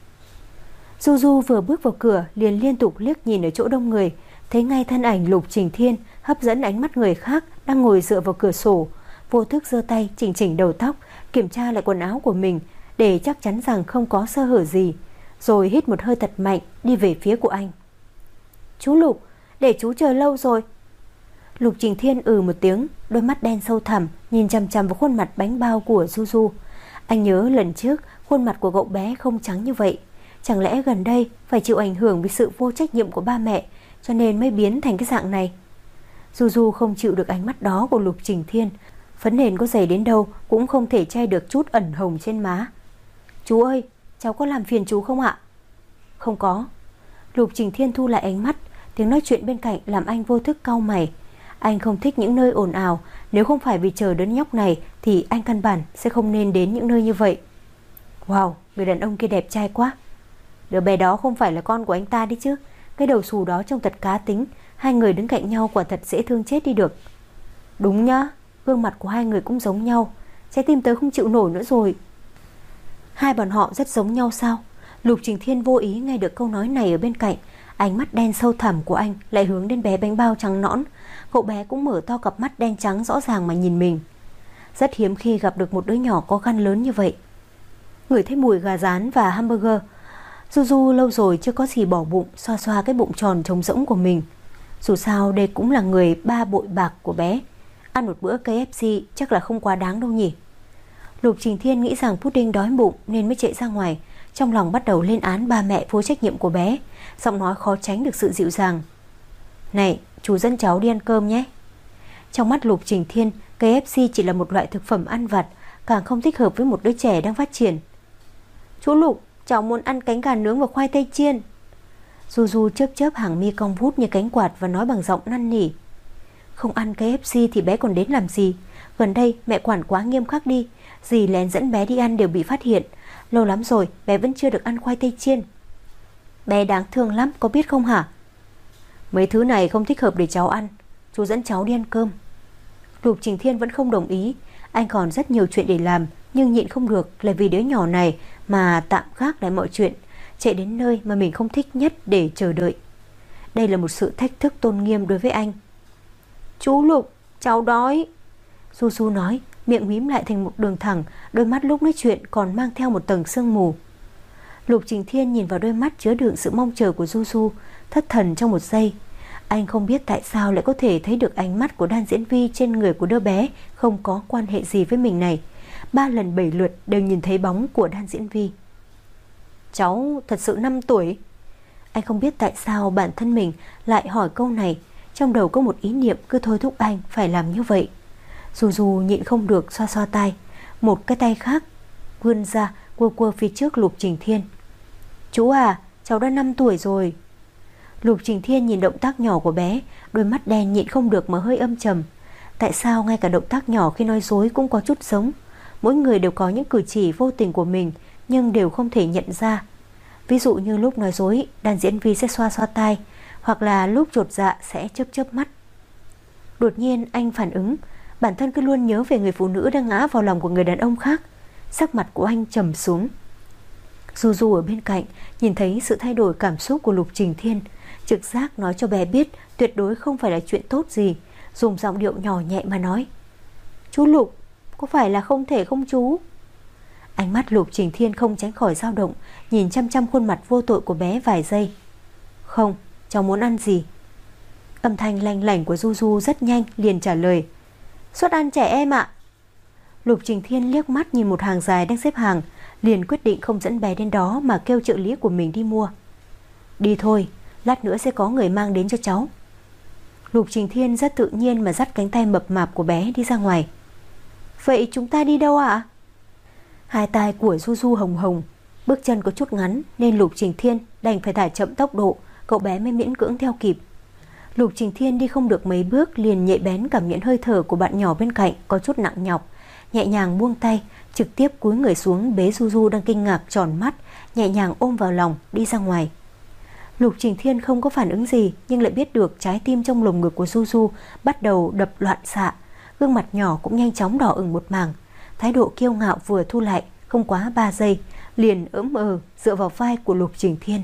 Du Du vừa bước vào cửa liền liên tục liếc nhìn ở chỗ đông người, thấy ngay thân ảnh Lục Trình Thiên hấp dẫn ánh mắt người khác đang ngồi dựa vào cửa sổ, vô thức giơ tay chỉnh chỉnh đầu tóc, kiểm tra lại quần áo của mình để chắc chắn rằng không có sơ hở gì, rồi hít một hơi thật mạnh đi về phía của anh. Chú Lục, để chú chờ lâu rồi. Lục Trình Thiên ừ một tiếng, đôi mắt đen sâu thẳm nhìn chằm chằm vào khuôn mặt bánh bao của Du Du. Anh nhớ lần trước khuôn mặt của cậu bé không trắng như vậy. Chẳng lẽ gần đây phải chịu ảnh hưởng vì sự vô trách nhiệm của ba mẹ, cho nên mới biến thành cái dạng này? Du Du không chịu được ánh mắt đó của Lục Trình Thiên, phấn nền có dày đến đâu cũng không thể che được chút ẩn hồng trên má. Chú ơi, cháu có làm phiền chú không ạ? Không có. Lục Trình Thiên thu lại ánh mắt, tiếng nói chuyện bên cạnh làm anh vô thức cau mày. Anh không thích những nơi ồn ào, nếu không phải vì chờ đứa nhóc này thì anh căn bản sẽ không nên đến những nơi như vậy. Wow, người đàn ông kia đẹp trai quá. Đứa bé đó không phải là con của anh ta đi chứ? Cái đầu xù đó trông thật cá tính, hai người đứng cạnh nhau quả thật dễ thương chết đi được. Đúng nhá, gương mặt của hai người cũng giống nhau, trái tim tớ không chịu nổi nữa rồi. Hai bọn họ rất giống nhau sao? Lục Trình Thiên vô ý nghe được câu nói này ở bên cạnh, ánh mắt đen sâu thẳm của anh lại hướng đến bé bánh bao trắng nõn. Cậu bé cũng mở to cặp mắt đen trắng rõ ràng mà nhìn mình. Rất hiếm khi gặp được một đứa nhỏ có gan lớn như vậy. Ngửi thấy mùi gà rán và hamburger, Du Du lâu rồi chưa có gì bỏ bụng, xoa xoa cái bụng tròn trống rỗng của mình. Dù sao đây cũng là người ba bội bạc của bé, ăn một bữa ca ép xê chắc là không quá đáng đâu nhỉ. Lục Trình Thiên nghĩ rằng pudding đói bụng nên mới chạy ra ngoài, trong lòng bắt đầu lên án ba mẹ vô trách nhiệm của bé, giọng nói khó tránh được sự dịu dàng. Này, chú dẫn cháu đi ăn cơm nhé. Trong mắt Lục Trình Thiên, ca ép xê chỉ là một loại thực phẩm ăn vặt, càng không thích hợp với một đứa trẻ đang phát triển. Chú Lục, cháu muốn ăn cánh gà nướng và khoai tây chiên. Du Du chớp chớp hàng mi cong vút như cánh quạt và nói bằng giọng năn nỉ. Không ăn ca ép xê thì bé còn đến làm gì? Gần đây mẹ quản quá nghiêm khắc đi, dì lén dẫn bé đi ăn đều bị phát hiện. Lâu lắm rồi bé vẫn chưa được ăn khoai tây chiên. Bé đáng thương lắm, có biết không hả? Mấy thứ này không thích hợp để cháu ăn, chú dẫn cháu đi ăn cơm. Lục Trình Thiên vẫn không đồng ý. Anh còn rất nhiều chuyện để làm, nhưng nhịn không được là vì đứa nhỏ này mà tạm gác lại mọi chuyện, chạy đến nơi mà mình không thích nhất để chờ đợi. Đây là một sự thách thức tôn nghiêm đối với anh. Chú Lục, cháu đói. Du Du nói, miệng mím lại thành một đường thẳng, đôi mắt lúc nói chuyện còn mang theo một tầng sương mù. Lục Trình Thiên nhìn vào đôi mắt chứa đựng sự mong chờ của Du Du, thất thần trong một giây. Anh không biết tại sao lại có thể thấy được ánh mắt của Đan Diễn Vi trên người của đứa bé không có quan hệ gì với mình này. Ba lần bảy lượt đều nhìn thấy bóng của Đan Diễn Vi. Cháu thật sự năm tuổi. Anh không biết tại sao bản thân mình lại hỏi câu này, trong đầu có một ý niệm cứ thôi thúc anh phải làm như vậy. Dù dù nhịn không được xoa xoa tay, một cái tay khác vươn ra quơ quơ phía trước Lục Trình Thiên. Chú à, cháu đã năm tuổi rồi. Lục Trình Thiên nhìn động tác nhỏ của bé, đôi mắt đen nhịn không được mà hơi âm trầm. Tại sao ngay cả động tác nhỏ khi nói dối cũng có chút giống? Mỗi người đều có những cử chỉ vô tình của mình, nhưng đều không thể nhận ra. Ví dụ như lúc nói dối, Đan Diễn Vi sẽ xoa xoa tai, hoặc là lúc chột dạ sẽ chớp chớp mắt. Đột nhiên anh phản ứng, bản thân cứ luôn nhớ về người phụ nữ đang ngã vào lòng của người đàn ông khác. Sắc mặt của anh trầm xuống. Du Du ở bên cạnh nhìn thấy sự thay đổi cảm xúc của Lục Trình Thiên, trực giác nói cho bé biết tuyệt đối không phải là chuyện tốt gì, dùng giọng điệu nhỏ nhẹ mà nói. Chú Lục, có phải là không thể không chú? Ánh mắt Lục Trình Thiên không tránh khỏi dao động, nhìn chăm chăm khuôn mặt vô tội của bé vài giây. Không, cháu muốn ăn gì? Âm thanh lanh lảnh của Du Du rất nhanh liền trả lời. Suất ăn trẻ em ạ. Lục Trình Thiên liếc mắt nhìn một hàng dài đang xếp hàng, liền quyết định không dẫn bé đến đó mà kêu trợ lý của mình đi mua. Đi thôi, lát nữa sẽ có người mang đến cho cháu. Lục Trình Thiên rất tự nhiên mà dắt cánh tay mập mạp của bé đi ra ngoài. Vậy chúng ta đi đâu ạ? Hai tai của Du Du hồng hồng, Bước chân có chút ngắn nên Lục Trình Thiên đành phải thả chậm tốc độ, cậu bé mới miễn cưỡng theo kịp. Lục Trình Thiên đi không được mấy bước liền nhạy bén cảm nhận hơi thở của bạn nhỏ bên cạnh có chút nặng nhọc, nhẹ nhàng buông tay, trực tiếp cúi người xuống bế Du Du đang kinh ngạc tròn mắt, nhẹ nhàng ôm vào lòng đi ra ngoài. Lục Trình Thiên không có phản ứng gì, nhưng lại biết được trái tim trong lồng ngực của Du Du bắt đầu đập loạn xạ, gương mặt nhỏ cũng nhanh chóng đỏ ửng một mảng, thái độ kiêu ngạo vừa thu lại, không quá ba giây liền ỡm ờ dựa vào vai của Lục Trình Thiên.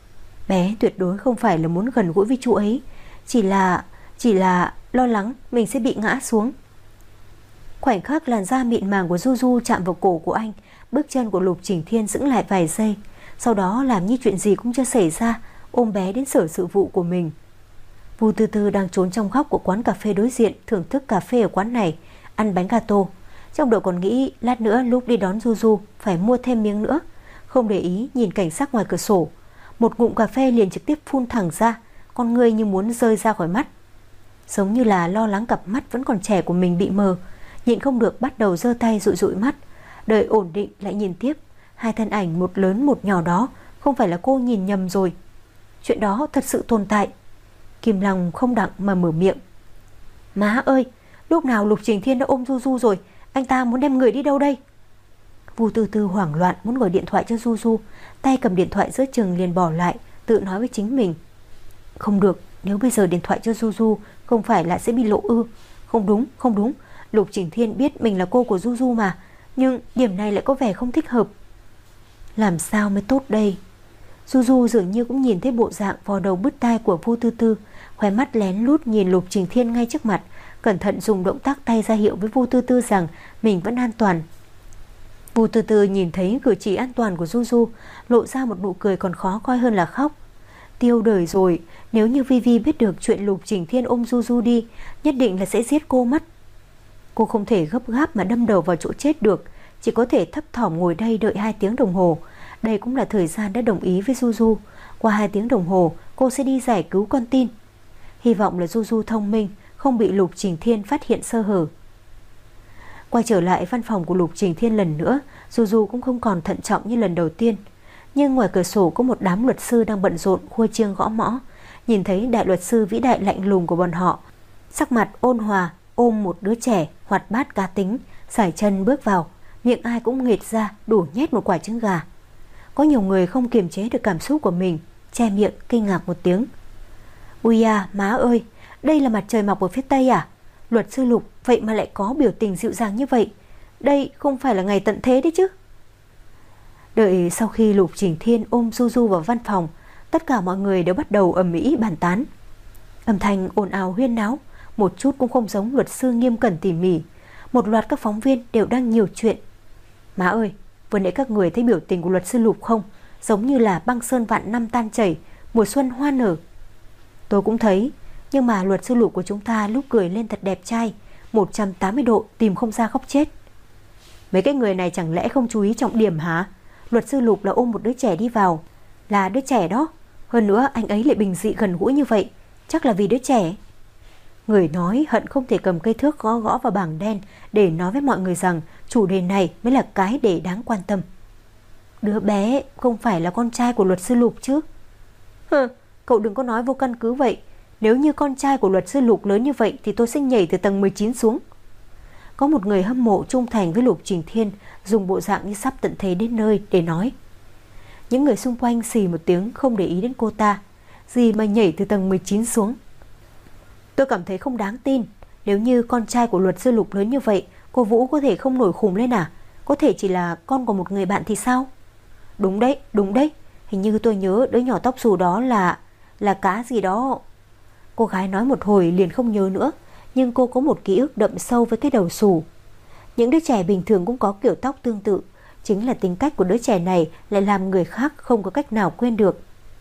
Bé tuyệt đối không phải là muốn gần gũi với chú ấy, chỉ là chỉ là lo lắng mình sẽ bị ngã xuống. Khoảnh khắc làn da mịn màng của Du Du chạm vào cổ của anh, bước chân của Lục Trình Thiên dững lại vài giây, sau đó làm như chuyện gì cũng chưa xảy ra, ôm bé đến sở sự vụ của mình. Vu Tư Tư đang trốn trong góc của quán cà phê đối diện, thưởng thức cà phê ở quán này, ăn bánh gato. Trong đầu còn nghĩ lát nữa lúc đi đón Du Du phải mua thêm miếng nữa, không để ý nhìn cảnh sắc ngoài cửa sổ. Một ngụm cà phê liền trực tiếp phun thẳng ra, con ngươi như muốn rơi ra khỏi mắt, giống như là lo lắng cặp mắt vẫn còn trẻ của mình bị mờ, nhịn không được bắt đầu giơ tay dụi dụi mắt. Đợi ổn định lại nhìn tiếp, hai thân ảnh một lớn một nhỏ đó không phải là cô nhìn nhầm rồi, chuyện đó thật sự tồn tại. Kim Long không đặng mà mở miệng. Má ơi, lúc nào Lục Trình Thiên đã ôm Du Du rồi, anh ta muốn đem người đi đâu đây? Vu Tư Tư hoảng loạn muốn gọi điện thoại cho Du Du, tay cầm điện thoại giữa chừng liền bỏ lại, tự nói với chính mình. Không được, nếu bây giờ điện thoại cho Du Du không phải là sẽ bị lộ ư? Không đúng, không đúng, Lục Trình Thiên biết mình là cô của Du Du mà, nhưng điểm này lại có vẻ không thích hợp. Làm sao mới tốt đây? Du Du dường như cũng nhìn thấy bộ dạng vò đầu bứt tai của Vu Tư Tư, khóe mắt lén lút nhìn Lục Trình Thiên ngay trước mặt, cẩn thận dùng động tác tay ra hiệu với Vu Tư Tư rằng mình vẫn an toàn. Vu Tư Tư nhìn thấy cử chỉ an toàn của Du Du, lộ ra một nụ cười còn khó coi hơn là khóc. Tiêu đời rồi, nếu như Vi Vi biết được chuyện Lục Trình Thiên ôm Du Du đi, nhất định là sẽ giết cô mất. Cô không thể gấp gáp mà đâm đầu vào chỗ chết được, chỉ có thể thấp thỏm ngồi đây đợi hai tiếng đồng hồ. Đây cũng là thời gian đã đồng ý với Du Du. Qua hai tiếng đồng hồ cô sẽ đi giải cứu con tin. Hy vọng là Du Du thông minh, không bị Lục Trình Thiên phát hiện sơ hở. Quay trở lại văn phòng của Lục Trình Thiên lần nữa, Du Du cũng không còn thận trọng như lần đầu tiên. Nhưng ngoài cửa sổ có một đám luật sư đang bận rộn khua chiêng gõ mõ. Nhìn thấy đại luật sư vĩ đại lạnh lùng của bọn họ, sắc mặt ôn hòa, ôm một đứa trẻ hoạt bát cá tính, sải chân bước vào, miệng ai cũng nghệt ra đủ nhét một quả trứng gà. Có nhiều người không kiềm chế được cảm xúc của mình, che miệng kinh ngạc một tiếng. Ui à, má ơi, đây là mặt trời mọc ở phía Tây à? Luật sư Lục vậy mà lại có biểu tình dịu dàng như vậy. Đây không phải là ngày tận thế đấy chứ? Đợi sau khi Lục Trình Thiên ôm Du Du vào văn phòng, tất cả mọi người đều bắt đầu ầm ĩ bàn tán. Âm thanh ồn ào huyên náo, một chút cũng không giống luật sư nghiêm cẩn tỉ mỉ. Một loạt các phóng viên đều đang nhiều chuyện. Má ơi, vừa nãy các người thấy biểu tình của luật sư Lục không? Giống như là băng sơn vạn năm tan chảy, mùa xuân hoa nở. Tôi cũng thấy, nhưng mà luật sư Lục của chúng ta lúc cười lên thật đẹp trai, một trăm tám mươi độ tìm không ra khóc chết. Mấy cái người này chẳng lẽ không chú ý trọng điểm hả? Luật sư Lục là ôm một đứa trẻ đi vào, là đứa trẻ đó. Hơn nữa anh ấy lại bình dị gần gũi như vậy, chắc là vì đứa trẻ. Người nói hận không thể cầm cây thước gõ gõ vào bảng đen để nói với mọi người rằng chủ đề này mới là cái để đáng quan tâm. Đứa bé không phải là con trai của luật sư Lục chứ? Hừ, cậu đừng có nói vô căn cứ vậy. Nếu như con trai của luật sư Lục lớn như vậy thì tôi sẽ nhảy từ tầng mười chín xuống. Có một người hâm mộ trung thành với Lục Trình Thiên dùng bộ dạng như sắp tận thế đến nơi để nói. Những người xung quanh xì một tiếng không để ý đến cô ta. Gì mà nhảy từ tầng mười chín xuống? Tôi cảm thấy không đáng tin. Nếu như con trai của luật sư Lục lớn như vậy, cô Vũ có thể không nổi khùng lên à? Có thể chỉ là con của một người bạn thì sao? Đúng đấy, đúng đấy. Hình như tôi nhớ đứa nhỏ tóc xù đó là... là cá gì đó. Cô gái nói một hồi liền không nhớ nữa, nhưng cô có một ký ức đậm sâu với cái đầu xù. Những đứa trẻ bình thường cũng có kiểu tóc tương tự. Chính là tính cách của đứa trẻ này lại làm người khác không có cách nào quên được.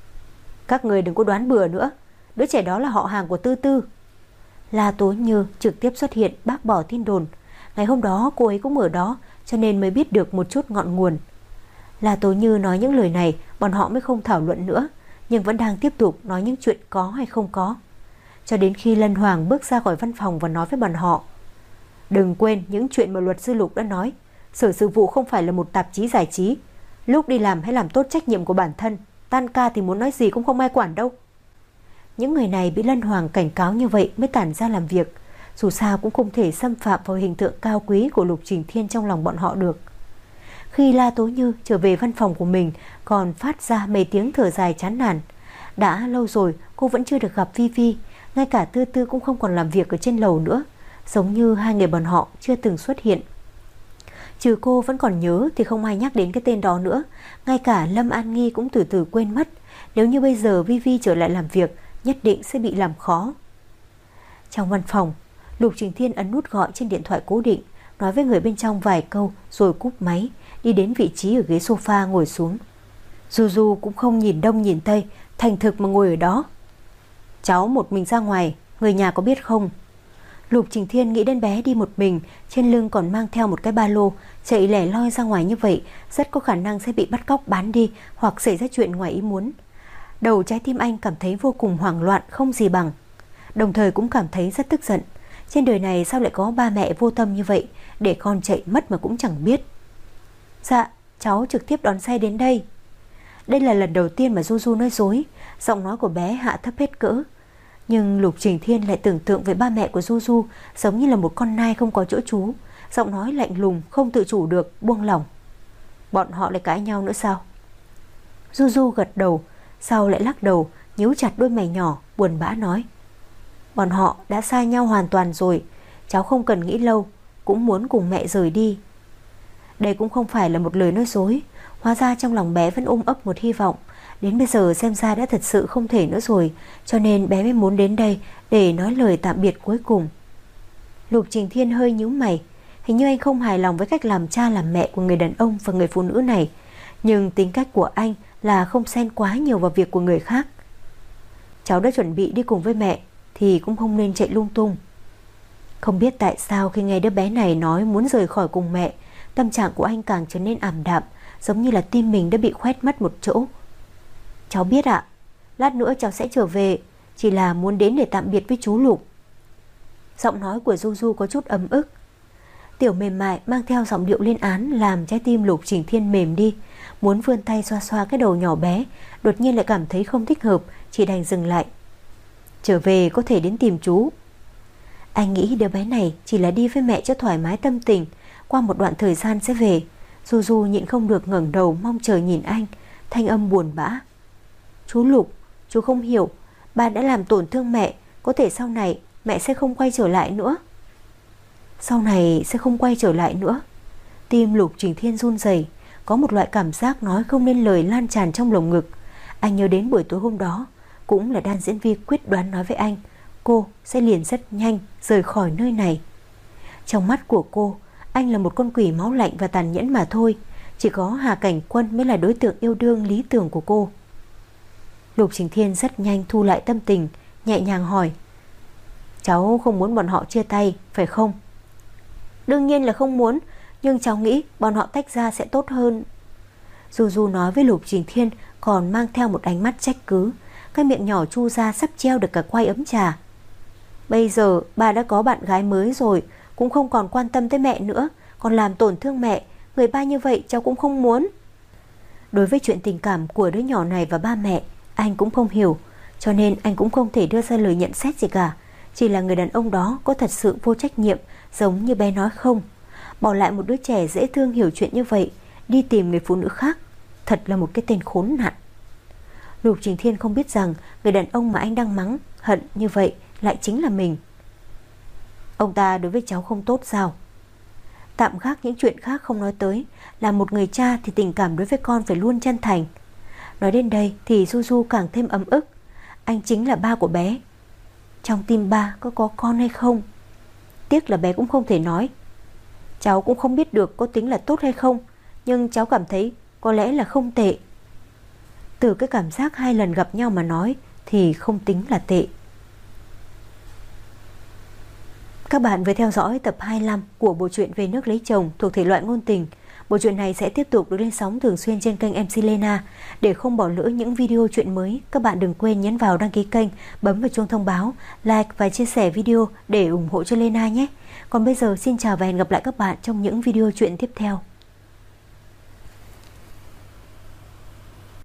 Các người đừng có đoán bừa nữa. Đứa trẻ đó là họ hàng của Tư Tư. La Tố Như trực tiếp xuất hiện bác bỏ tin đồn. Ngày hôm đó cô ấy cũng ở đó, cho nên mới biết được một chút ngọn nguồn. La Tố Như nói những lời này, bọn họ mới không thảo luận nữa, nhưng vẫn đang tiếp tục nói những chuyện có hay không có. Cho đến khi Lân Hoàng bước ra khỏi văn phòng và nói với bọn họ: đừng quên những chuyện mà luật sư Lục đã nói. Sở Sự vụ không phải là một tạp chí giải trí. Lúc đi làm hãy làm tốt trách nhiệm của bản thân, tan ca thì muốn nói gì cũng không ai quản đâu. Những người này bị Lân Hoàng cảnh cáo như vậy mới tản ra làm việc. Dù sao cũng không thể xâm phạm vào hình tượng cao quý của Lục Trình Thiên trong lòng bọn họ được. Khi La Tố Như trở về văn phòng của mình, còn phát ra mấy tiếng thở dài chán nản. Đã lâu rồi cô vẫn chưa được gặp Vi Vi, ngay cả Tư Tư cũng không còn làm việc ở trên lầu nữa, giống như hai người bọn họ chưa từng xuất hiện. Trừ cô vẫn còn nhớ thì không ai nhắc đến cái tên đó nữa. Ngay cả Lâm An Nghi cũng từ từ quên mất. Nếu như bây giờ Vi Vi trở lại làm việc, nhất định sẽ bị làm khó. Trong văn phòng, Lục Trình Thiên ấn nút gọi trên điện thoại cố định, nói với người bên trong vài câu rồi cúp máy, đi đến vị trí ở ghế sofa ngồi xuống. Du Du cũng không nhìn đông nhìn tây, thành thực mà ngồi ở đó. Cháu một mình ra ngoài, người nhà có biết không? Lục Trình Thiên nghĩ đến bé đi một mình, trên lưng còn mang theo một cái ba lô, chạy lẻ loi ra ngoài như vậy rất có khả năng sẽ bị bắt cóc bán đi hoặc xảy ra chuyện ngoài ý muốn. Đầu trái tim anh cảm thấy vô cùng hoảng loạn không gì bằng, đồng thời cũng cảm thấy rất tức giận. Trên đời này sao lại có ba mẹ vô tâm như vậy, để con chạy mất mà cũng chẳng biết. Dạ, cháu trực tiếp đón xe đến đây. Đây là lần đầu tiên mà Du Du nói dối, giọng nói của bé hạ thấp hết cỡ. Nhưng Lục Trình Thiên lại tưởng tượng về ba mẹ của Du Du giống như là một con nai không có chỗ trú, giọng nói lạnh lùng không tự chủ được buông lỏng. Bọn họ lại cãi nhau nữa sao? Du Du gật đầu, sau lại lắc đầu, nhíu chặt đôi mày nhỏ, buồn bã nói: Bọn họ đã xa nhau hoàn toàn rồi, cháu không cần nghĩ lâu, cũng muốn cùng mẹ rời đi. Đây cũng không phải là một lời nói dối, hóa ra trong lòng bé vẫn ôm ấp một hy vọng. Đến bây giờ xem ra đã thật sự không thể nữa rồi, cho nên bé mới muốn đến đây để nói lời tạm biệt cuối cùng. Lục Trình Thiên hơi nhíu mày, hình như anh không hài lòng với cách làm cha làm mẹ của người đàn ông và người phụ nữ này. Nhưng tính cách của anh là không xen quá nhiều vào việc của người khác. Cháu đã chuẩn bị đi cùng với mẹ thì cũng không nên chạy lung tung. Không biết tại sao khi nghe đứa bé này nói muốn rời khỏi cùng mẹ, tâm trạng của anh càng trở nên ảm đạm, giống như là tim mình đã bị khoét mất một chỗ. Cháu biết ạ, lát nữa cháu sẽ trở về, chỉ là muốn đến để tạm biệt với chú Lục. Giọng nói của Du Du có chút ấm ức. Tiểu mềm mại mang theo giọng điệu lên án làm trái tim Lục Trình Thiên mềm đi, muốn vươn tay xoa xoa cái đầu nhỏ bé, đột nhiên lại cảm thấy không thích hợp, chỉ đành dừng lại. Trở về có thể đến tìm chú. Anh nghĩ đứa bé này chỉ là đi với mẹ cho thoải mái tâm tình, qua một đoạn thời gian sẽ về. Du Du nhịn không được ngẩng đầu mong chờ nhìn anh, thanh âm buồn bã. Chú Lục, chú không hiểu, ba đã làm tổn thương mẹ, có thể sau này mẹ sẽ không quay trở lại nữa. Sau này sẽ không quay trở lại nữa. Tim Lục Trình Thiên run rẩy, có một loại cảm giác nói không nên lời lan tràn trong lồng ngực. Anh nhớ đến buổi tối hôm đó, cũng là Đan diễn viên quyết đoán nói với anh, cô sẽ liền rất nhanh rời khỏi nơi này. Trong mắt của cô, anh là một con quỷ máu lạnh và tàn nhẫn mà thôi. Chỉ có Hà Cảnh Quân mới là đối tượng yêu đương lý tưởng của cô. Lục Trình Thiên rất nhanh thu lại tâm tình, nhẹ nhàng hỏi: Cháu không muốn bọn họ chia tay, phải không? Đương nhiên là không muốn, nhưng cháu nghĩ bọn họ tách ra sẽ tốt hơn. Du Du nói với Lục Trình Thiên còn mang theo một ánh mắt trách cứ, cái miệng nhỏ chu ra sắp treo được cả quai ấm trà. Bây giờ bà đã có bạn gái mới rồi, cũng không còn quan tâm tới mẹ nữa, còn làm tổn thương mẹ. Người ba như vậy cháu cũng không muốn. Đối với chuyện tình cảm của đứa nhỏ này và ba mẹ, anh cũng không hiểu, cho nên anh cũng không thể đưa ra lời nhận xét gì cả. Chỉ là người đàn ông đó có thật sự vô trách nhiệm, giống như bé nói không? Bỏ lại một đứa trẻ dễ thương hiểu chuyện như vậy, đi tìm người phụ nữ khác, thật là một cái tên khốn nạn. Lục Trình Thiên không biết rằng người đàn ông mà anh đang mắng, hận như vậy lại chính là mình. Ông ta đối với cháu không tốt sao? Tạm gác những chuyện khác không nói tới, là một người cha thì tình cảm đối với con phải luôn chân thành. Nói đến đây thì Du Du càng thêm ấm ức. Anh chính là ba của bé. Trong tim ba có có con hay không? Tiếc là bé cũng không thể nói. Cháu cũng không biết được có tính là tốt hay không, nhưng cháu cảm thấy có lẽ là không tệ. Từ cái cảm giác hai lần gặp nhau mà nói thì không tính là tệ. Các bạn vừa theo dõi tập hai mươi lăm của bộ truyện Về nước lấy chồng thuộc thể loại ngôn tình. Bộ truyện này sẽ tiếp tục được lên sóng thường xuyên trên kênh em xê Lena. Để không bỏ lỡ những video truyện mới, các bạn đừng quên nhấn vào đăng ký kênh, bấm vào chuông thông báo, like và chia sẻ video để ủng hộ cho Lena nhé. Còn bây giờ xin chào và hẹn gặp lại các bạn trong những video truyện tiếp theo.